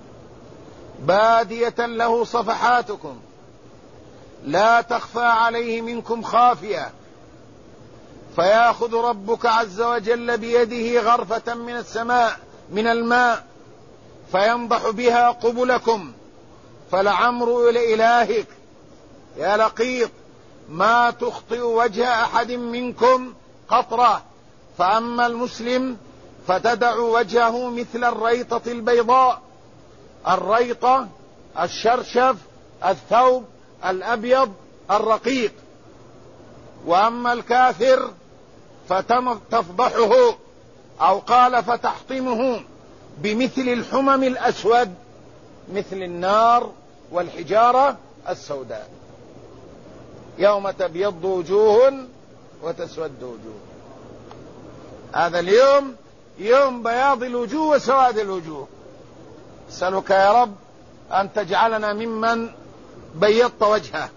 بادية له صفحاتكم لا تخفى عليه منكم خافية، فيأخذ ربك عز وجل بيده غرفة من السماء من الماء فينضح بها قبلكم، فلعمر إلهك يا لقيط ما تخطئ وجه أحد منكم قطرة. فأما المسلم فتدع وجهه مثل الريطة البيضاء، الريطة الشرشف الثوب الأبيض الرقيق، وأما الكافر فتفضحه، أو قال فتحطمه بمثل الحمم الأسود، مثل النار والحجارة السوداء، يوم تبيض وجوه وتسود وجوه. هذا اليوم يوم بياض الوجوه وسواد الوجوه. أسألك يا رب أن تجعلنا ممن بيضت وجهه.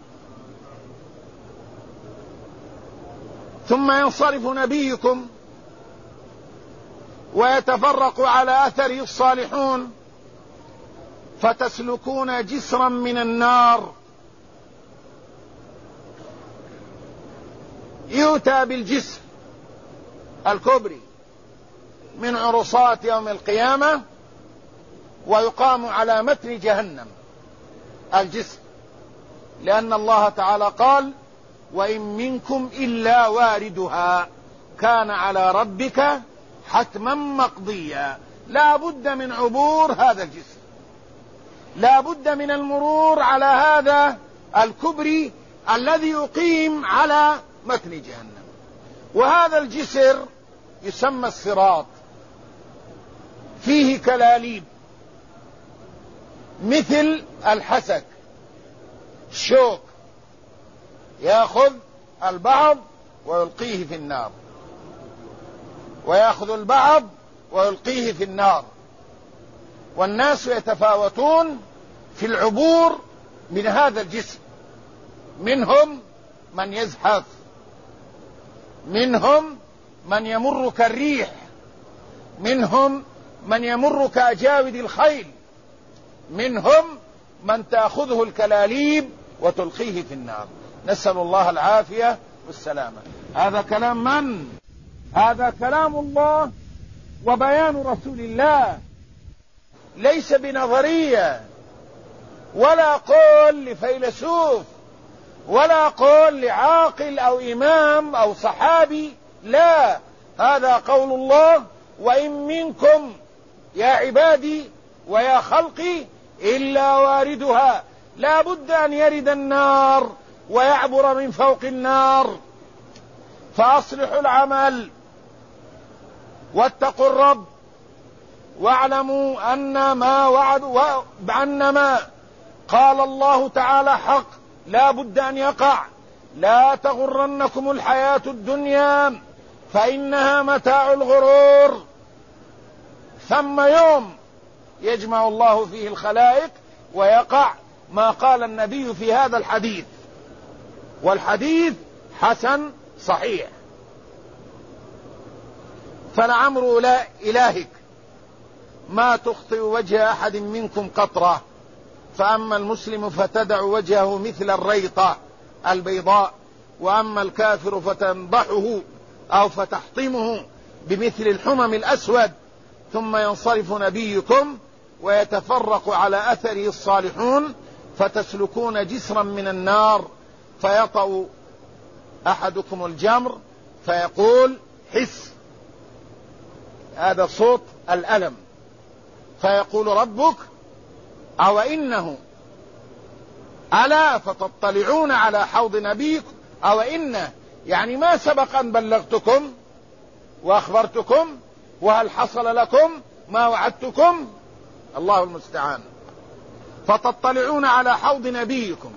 ثم ينصرف نبيكم ويتفرق على أثره الصالحون، فتسلكون جسرا من النار، يؤتى بالجسر الكبري من عرصات يوم القيامة ويقام على متن جهنم الجسر، لأن الله تعالى قال: وإن منكم إلا واردها كان على ربك حتما مقضيا. لا بد من عبور هذا الجسر، لا بد من المرور على هذا الكبري الذي يقيم على متن جهنم. وهذا الجسر يسمى الصراط، فيه كلاليب مثل الحسك، شوك، يأخذ البعض ويلقيه في النار، ويأخذ البعض ويلقيه في النار، والناس يتفاوتون في العبور من هذا الجسر، منهم من يزحف، منهم من يمر كالريح، منهم من يمر كأجاود الخيل، منهم من تأخذه الكلاليب وتلقيه في النار. نسأل الله العافية والسلامة. هذا كلام من؟ هذا كلام الله وبيان رسول الله، ليس بنظرية ولا قول لفيلسوف ولا قول لعاقل أو إمام أو صحابي، لا، هذا قول الله: وإن منكم يا عبادي ويا خلقي إلا واردها. لا بد أن يرد النار ويعبر من فوق النار، فأصلحوا العمل واتقوا الرب واعلموا أن ما قال الله تعالى حق لا بد أن يقع. لا تغرنكم الحياة الدنيا فإنها متاع الغرور. ثم يوم يجمع الله فيه الخلائق ويقع ما قال النبي في هذا الحديث، والحديث حسن صحيح. فلعمر إلهك ما تخطئ وجه أحد منكم قطرة، فأما المسلم فتدع وجهه مثل الريطة البيضاء، وأما الكافر فتنضحه أو فتحطمه بمثل الحمم الأسود، ثم ينصرف نبيكم ويتفرق على أثره الصالحون فتسلكون جسرا من النار فيطأ أحدكم الجمر فيقول حس، هذا صوت الألم، فيقول ربك أو إنه ألا فتطلعون على حوض نبيكم أو إنه، يعني ما سبق أن بلغتكم وأخبرتكم، وهل حصل لكم ما وعدتكم؟ الله المستعان. فتطلعون على حوض نبيكم.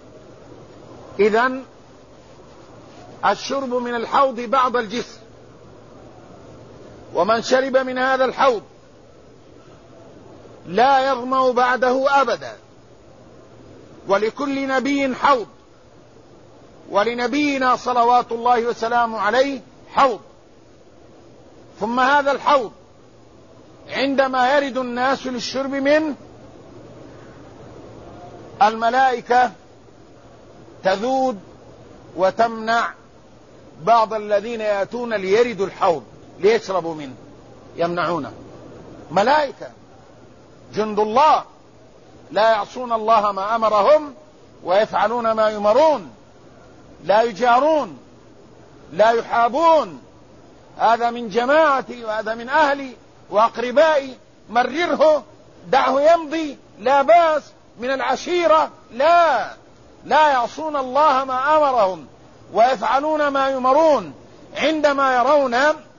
إذن الشرب من الحوض بعض الجسر، ومن شرب من هذا الحوض لا يظمأ بعده أبدا. ولكل نبي حوض، ولنبينا صلوات الله وسلامه عليه حوض. ثم هذا الحوض عندما يرد الناس للشرب منه الملائكة تذود وتمنع بعض الذين يأتون ليردوا الحوض ليشربوا منه، يمنعونه. ملائكة جند الله لا يعصون الله ما أمرهم ويفعلون ما يمرون، لا يجارون لا يحابون. هذا من جماعتي وهذا من أهلي وأقربائي، مرره دعه يمضي لا باس، من العشيرة لا يعصون الله ما أمرهم ويفعلون ما يمرون. عندما يرون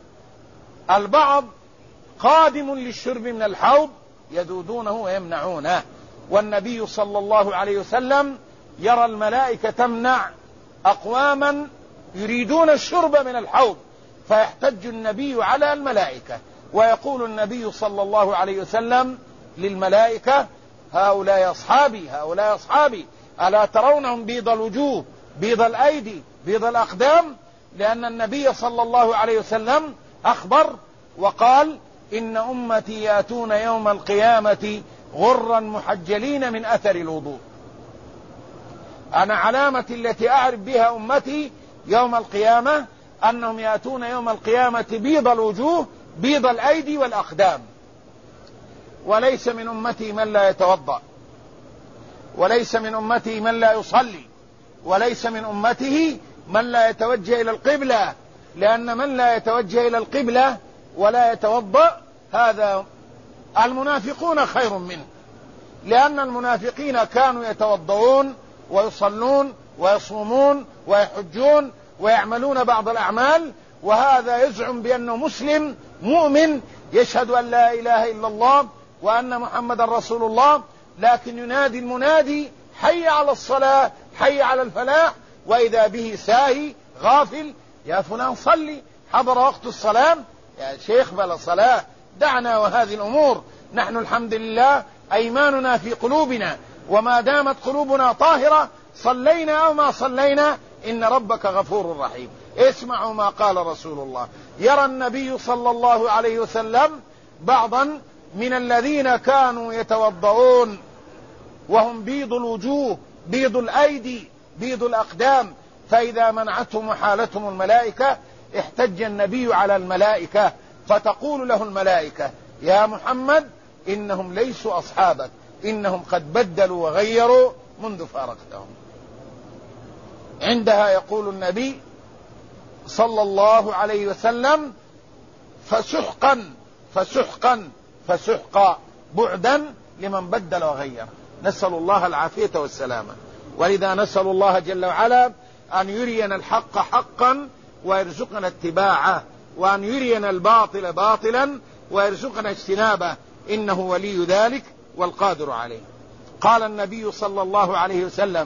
البعض قادم للشرب من الحوض يذودونه ويمنعونه. والنبي صلى الله عليه وسلم يرى الملائكة تمنع أقواما يريدون الشرب من الحوض، فيحتج النبي على الملائكة ويقول النبي صلى الله عليه وسلم للملائكة هؤلاء أصحابي هؤلاء أصحابي، ألا ترونهم بيض الوجوه بيض الأيدي بيض الأقدام؟ لأن النبي صلى الله عليه وسلم أخبر وقال إن أمتي يأتون يوم القيامة غرا محجلين من أثر الوضوء. أنا علامتي التي أعرف بها أمتي يوم القيامة أنهم يأتون يوم القيامة بيض الوجوه بيض الأيدي والأقدام. وليس من أمتي من لا يتوضأ، وليس من أمتي من لا يصلي، وليس من أمته من لا يتوجه إلى القبلة، لأن من لا يتوجه إلى القبلة ولا يتوضأ هذا المنافقون خير منه، لأن المنافقين كانوا يتوضؤون ويصلون ويصومون ويحجون ويعملون بعض الأعمال، وهذا يزعم بأنه مسلم مؤمن يشهد أن لا إله إلا الله وأن محمد رسول الله، لكن ينادي المنادي حي على الصلاة حي على الفلاح، وإذا به ساهي غافل يا فلان صلي حضر وقت الصلاة، يا شيخ بلا صلاة دعنا وهذه الأمور. نحن الحمد لله أيماننا في قلوبنا، وما دامت قلوبنا طاهرة صلينا أو ما صلينا إن ربك غفور رحيم. اسمعوا ما قال رسول الله. يرى النبي صلى الله عليه وسلم بعضا من الذين كانوا يتوضؤون وهم بيض الوجوه بيض الأيدي بيض الأقدام، فإذا منعتهم وحالتهم الملائكة احتج النبي على الملائكة، فتقول له الملائكة يا محمد إنهم ليسوا أصحابك، إنهم قد بدلوا وغيروا منذ فارقتهم. عندها يقول النبي صلى الله عليه وسلم فسحقا فسحقا فسحقا بعدا لمن بدل وغير. نسأل الله العافية والسلامة. ولذا نسأل الله جل وعلا أن يرينا الحق حقا ويرزقنا اتباعه، وأن يرينا الباطل باطلا ويرزقنا اجتنابه، إنه ولي ذلك والقادر عليه. قال النبي صلى الله عليه وسلم: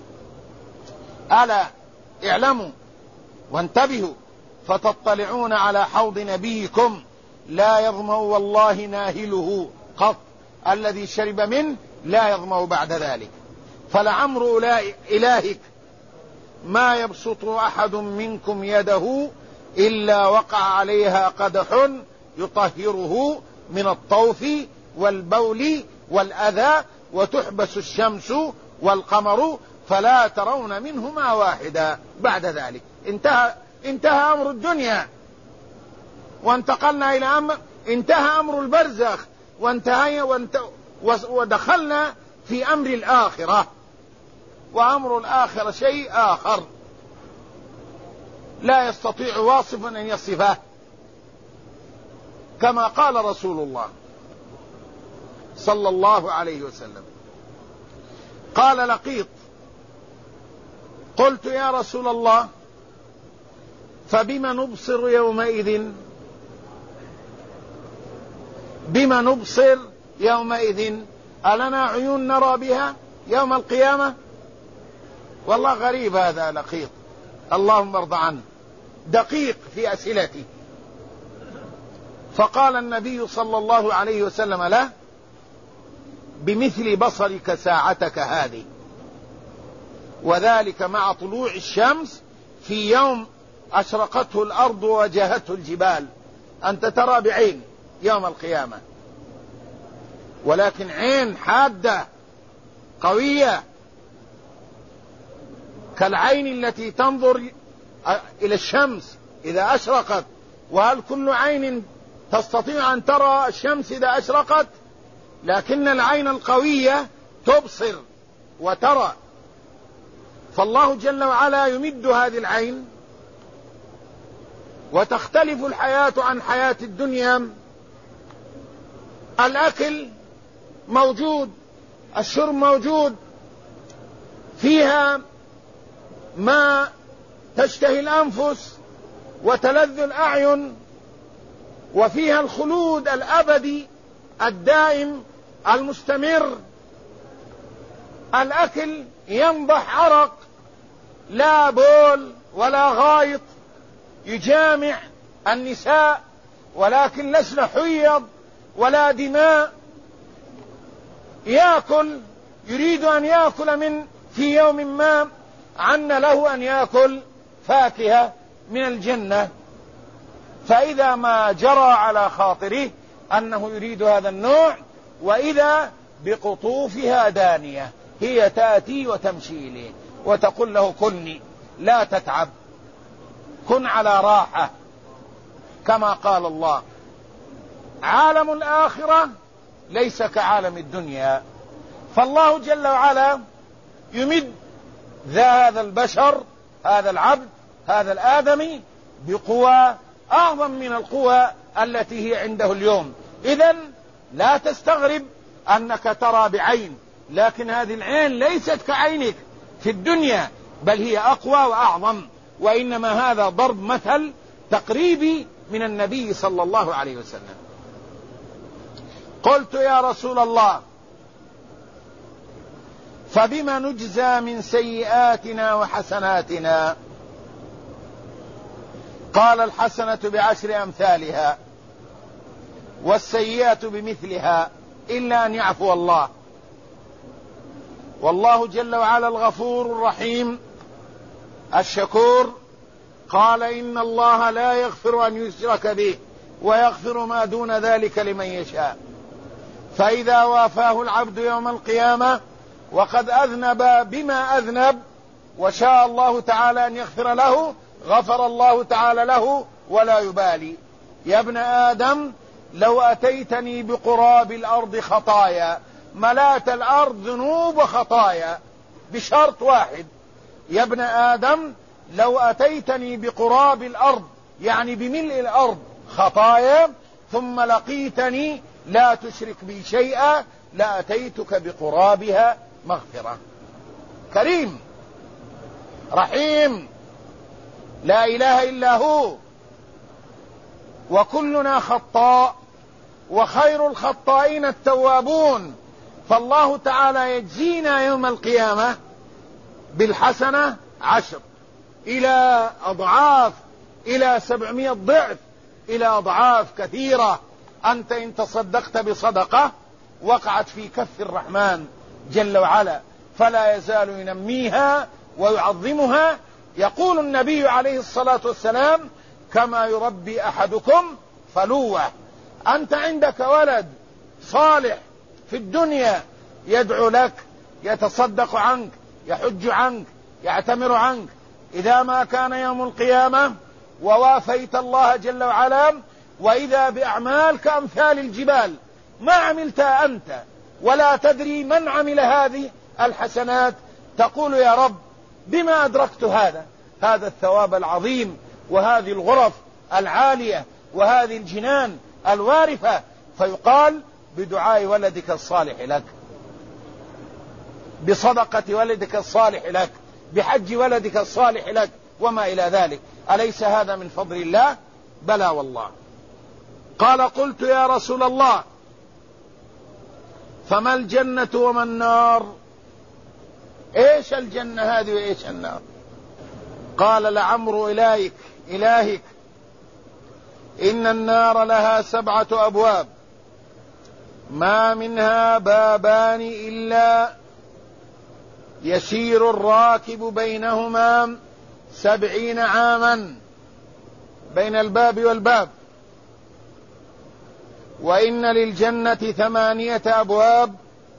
ألا اعلموا وانتبهوا فتطلعون على حوض نبيكم لا يظمأ والله ناهله قط، الذي شرب منه لا يظمأ بعد ذلك. فلعمر إلهك ما يبسط أحد منكم يده إلا وقع عليها قدح يطهره من الطوف والبول والأذى، وتحبس الشمس والقمر فلا ترون منهما واحدا. بعد ذلك انتهى أمر الدنيا، وانتقلنا إلى انتهى أمر البرزخ، ودخلنا في أمر الآخرة، وأمر الآخرة شيء آخر لا يستطيع واصف أن يصفه، كما قال رسول الله صلى الله عليه وسلم. قال لقيط: قلت يا رسول الله فبما نبصر يومئذ؟ بما نبصر يومئذ؟ ألنا عيون نرى بها يوم القيامة؟ والله غريب هذا لقيط، اللهم ارض عنه، دقيق في أسئلته. فقال النبي صلى الله عليه وسلم له: بمثل بصرك ساعتك هذه، وذلك مع طلوع الشمس في يوم أشرقته الأرض وواجهته الجبال. أنت ترى بعين يوم القيامة، ولكن عين حادة قوية كالعين التي تنظر إلى الشمس إذا أشرقت. وهل كل عين تستطيع أن ترى الشمس إذا أشرقت؟ لكن العين القوية تبصر وترى. فالله جل وعلا يمد هذه العين، وتختلف الحياة عن حياة الدنيا. الأكل موجود، الشرب موجود، فيها ما تشتهي الأنفس وتلذ الأعين، وفيها الخلود الأبدي الدائم المستمر. الأكل ينضح عرق، لا بول ولا غائط، يجامع النساء ولكن لسن حيض ولا دماء. يأكل، يريد أن يأكل من في يوم ما، عن له أن يأكل فاكهة من الجنة. فإذا ما جرى على خاطره أنه يريد هذا النوع، وإذا بقطوفها دانية، هي تأتي وتمشي إليه وتقول له: كني، لا تتعب، كن على راحة، كما قال الله. عالم الآخرة ليس كعالم الدنيا. فالله جل وعلا يمد هذا البشر، هذا العبد، هذا الآدمي بقوى أعظم من القوى التي هي عنده اليوم. إذن لا تستغرب أنك ترى بعين، لكن هذه العين ليست كعينك في الدنيا، بل هي أقوى وأعظم. وإنما هذا ضرب مثل تقريبي من النبي صلى الله عليه وسلم. قلت يا رسول الله فبما نجزى من سيئاتنا وحسناتنا؟ قال: الحسنة بعشر أمثالها، والسيئة بمثلها، إلا أن يعفو الله. والله جل وعلا الغفور الرحيم الشكور قال: إن الله لا يغفر أن يشرك به ويغفر ما دون ذلك لمن يشاء. فإذا وافاه العبد يوم القيامة وقد أذنب بما أذنب وشاء الله تعالى أن يغفر له، غفر الله تعالى له ولا يبالي. يا ابن آدم لو أتيتني بقراب الأرض خطايا، ملأت الأرض ذنوب وخطايا، بشرط واحد: يا ابن آدم لو أتيتني بقراب الأرض، يعني بملء الأرض خطايا، ثم لقيتني لا تشرك بي شيئا، لأتيتك بقرابها مغفرة. كريم رحيم لا إله إلا هو، وكلنا خطاء، وخير الخطائين التوابون. فالله تعالى يجزينا يوم القيامة بالحسنة 10 إلى أضعاف، إلى 700 ضعف، إلى أضعاف كثيرة. أنت إن تصدقت بصدقة وقعت في كف الرحمن جل وعلا، فلا يزال ينميها ويعظمها. يقول النبي عليه الصلاة والسلام: كما يربي أحدكم فلوه. أنت عندك ولد صالح في الدنيا يدعو لك، يتصدق عنك، يحج عنك، يعتمر عنك، إذا ما كان يوم القيامة ووافيت الله جل وعلا وإذا بأعمال كأمثال الجبال ما عملتها أنت ولا تدري من عمل هذه الحسنات، تقول: يا رب بما أدركت هذا الثواب العظيم وهذه الغرف العالية وهذه الجنان الوارفة. فيقال: بدعاء ولدك الصالح لك، بصدقة ولدك الصالح لك، بحج ولدك الصالح لك، وما إلى ذلك. أليس هذا من فضل الله؟ بلى والله. قال: قلت يا رسول الله فما الجنة وما النار؟ ايش الجنة هذه وايش النار؟ قال: لعمر إلهك إن النار لها 7 أبواب ما منها بابان إلا يسير الراكب بينهما 70 عاما، بين الباب والباب. وإن للجنة 8 أبواب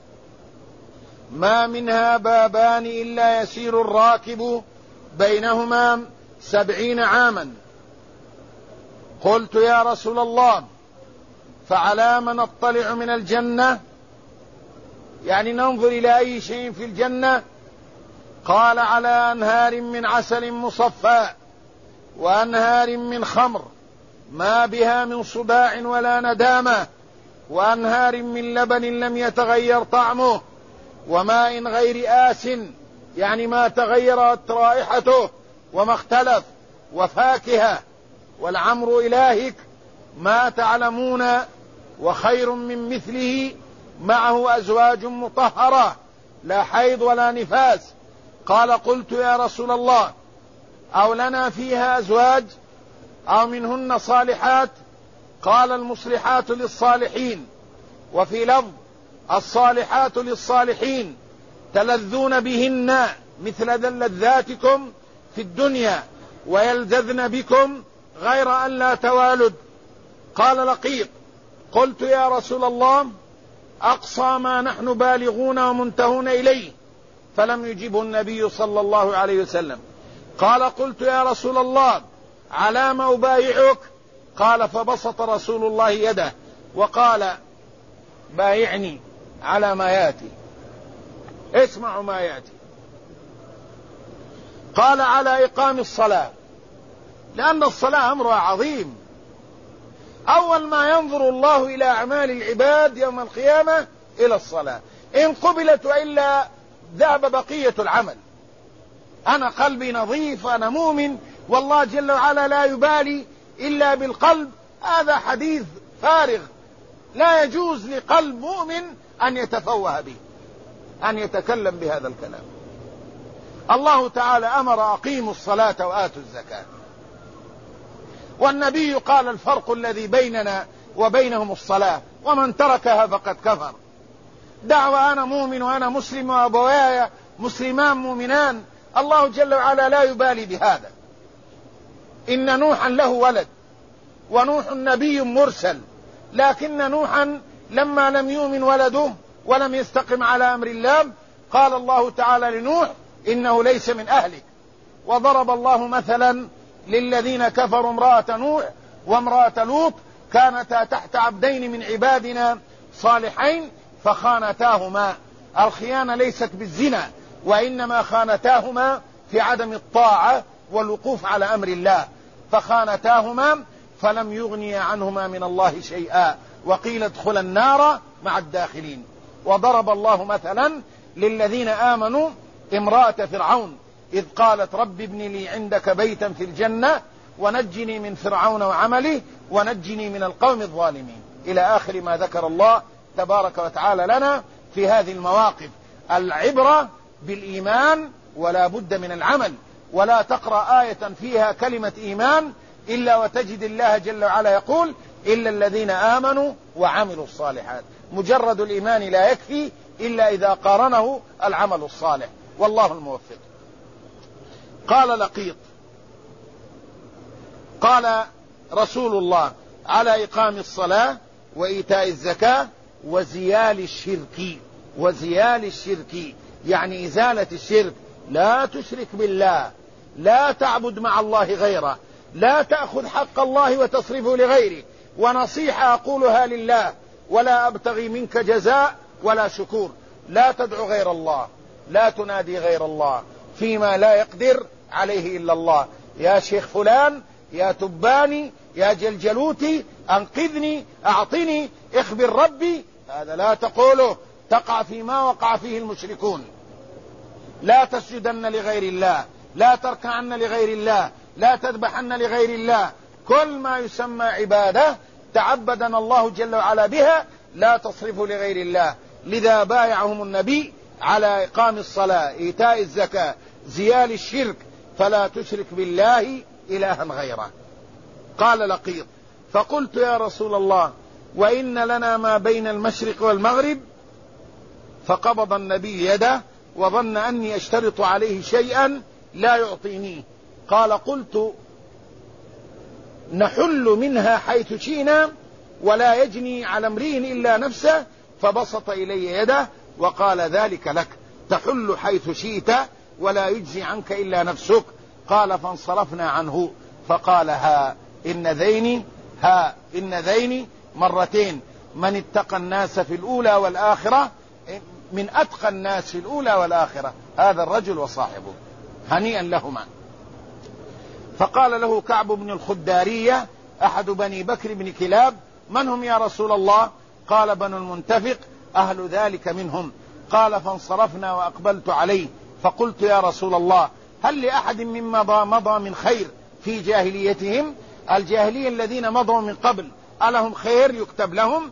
ما منها بابان إلا يسير الراكب بينهما 70 عاما. قلت: يا رسول الله فعلى ما نطلع من الجنة؟ يعني ننظر إلى أي شيء في الجنة؟ قال: على أنهار من عسل مصفى وأنهار من خمر ما بها من صداع ولا ندامة، وأنهار من لبن لم يتغير طعمه، وماء غير آس، يعني ما تغيرت رائحته وما اختلف، وفاكهة. والعمر إلهك ما تعلمون، وخير من مثله معه أزواج مطهرة لا حيض ولا نفاس. قال: قلت: يا رسول الله أو لنا فيها أزواج أو منهن صالحات؟ قال: المصلحات للصالحين، وفي لفظ: الصالحات للصالحين تلذون بهن مثل لذاتكم في الدنيا ويلذذن بكم غير أن لا توالد. قال لقيط: قلت: يا رسول الله أقصى ما نحن بالغون ومنتهون إليه؟ فلم يجبه النبي صلى الله عليه وسلم. قال: قلت: يا رسول الله على ما أبايعك؟ قال: فبسط رسول الله يده وقال: بايعني على ما ياتي. اسمعوا ما ياتي. قال: على إقام الصلاة، لأن الصلاة أمرها عظيم. أول ما ينظر الله إلى أعمال العباد يوم القيامة إلى الصلاة، إن قبلت وإلا ذهب بقية العمل. أنا قلبي نظيف، أنا مؤمن، والله جل وعلا لا يبالي إلا بالقلب. هذا حديث فارغ، لا يجوز لقلب مؤمن أن يتفوه به، أن يتكلم بهذا الكلام. الله تعالى أمر: أقيموا الصلاة وآتوا الزكاة. والنبي قال: الفرق الذي بيننا وبينهم الصلاة، ومن تركها فقد كفر. دعوة أنا مؤمن وأنا مسلم وأبوايا مسلمان مؤمنان، الله جل وعلا لا يبالي بهذا. إن نوحا له ولد، ونوح نبي مرسل، لكن نوحا لما لم يؤمن ولده ولم يستقم على أمر الله قال الله تعالى لنوح: إنه ليس من أهلك. وضرب الله مثلا للذين كفروا امرأة نوح وامرأة لوط كانتا تحت عبدين من عبادنا صالحين فخانتاهما. الخيانة ليست بالزنا، وإنما خانتاهما في عدم الطاعة والوقوف على أمر الله، فخانتاهما فلم يغني عنهما من الله شيئا وقيل ادخلا النار مع الداخلين. وضرب الله مثلا للذين آمنوا امرأة فرعون إذ قالت رب ابن لي عندك بيتا في الجنة ونجني من فرعون وعمله ونجني من القوم الظالمين، إلى آخر ما ذكر الله تبارك وتعالى لنا في هذه المواقف. العبرة بالإيمان ولا بد من العمل، ولا تقرأ آية فيها كلمة إيمان إلا وتجد الله جل وعلا يقول إلا الذين آمنوا وعملوا الصالحات. مجرد الإيمان لا يكفي إلا إذا قارنه العمل الصالح، والله الموفق. قال لقيط قال رسول الله على إقام الصلاة وإيتاء الزكاة وزيال الشرك. وزيال الشرك يعني إزالة الشرك، لا تشرك بالله، لا تعبد مع الله غيره، لا تأخذ حق الله وتصرفه لغيره. ونصيحة أقولها لله ولا أبتغي منك جزاء ولا شكور، لا تدعو غير الله، لا تنادي غير الله فيما لا يقدر عليه إلا الله. يا شيخ فلان، يا تباني، يا جلجلوتي، أنقذني، أعطني، اخبر ربي، هذا لا تقوله، تقع فيما وقع فيه المشركون. لا تسجدن لغير الله، لا تركعن لغير الله، لا تذبحن لغير الله. كل ما يسمى عبادة تعبدنا الله جل وعلا بها لا تصرف لغير الله. لذا بايعهم النبي على إقام الصلاة، إيتاء الزكاة، زيال الشرك، فلا تشرك بالله إلها غيره. قال لقيط فقلت يا رسول الله وإن لنا ما بين المشرق والمغرب. فقبض النبي يده وظن أني أشترط عليه شيئا لا يعطينيه. قال قلت نحل منها حيث شئنا ولا يجني على امرئ إلا نفسه. فبسط إلي يده وقال ذلك لك، تحل حيث شئت ولا يجزي عنك إلا نفسك. قال فانصرفنا عنه. فقال ها إن ذين مرتين، من اتقى الناس في الأولى والآخرة، من أتقى الناس في الأولى والآخرة هذا الرجل وصاحبه، هنيئا لهما. فقال له كعب بن الخدارية أحد بني بكر بن كلاب من هم يا رسول الله؟ قال بنو المنتفق، أهل ذلك منهم. قال فانصرفنا وأقبلت عليه فقلت يا رسول الله هل لأحد مما مضى من خير في جاهليتهم؟ الجاهلية الذين مضوا من قبل ألهم خير يكتب لهم؟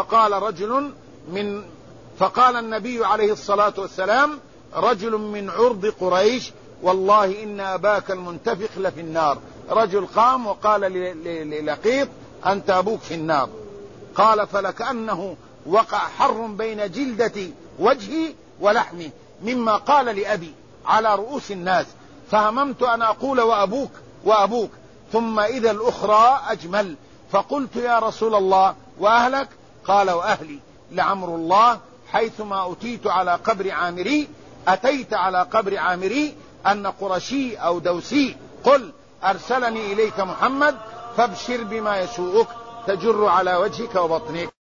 فقال النبي عليه الصلاة والسلام رجل من عرض قريش والله إن أباك المنتفق لفي النار. رجل قام وقال للقيط أنت أبوك في النار. قال فلكأنه وقع حر بين جلدة وجهي ولحمي مما قال لأبي على رؤوس الناس، فهممت أن أقول وأبوك ثم إذا الأخرى أجمل. فقلت يا رسول الله وأهلك؟ قال وأهلي لعمر الله حيثما أتيت على قبر عامري أن قرشي أو دوسي قل أرسلني إليك محمد فابشر بما يسوءك تجر على وجهك وبطنك.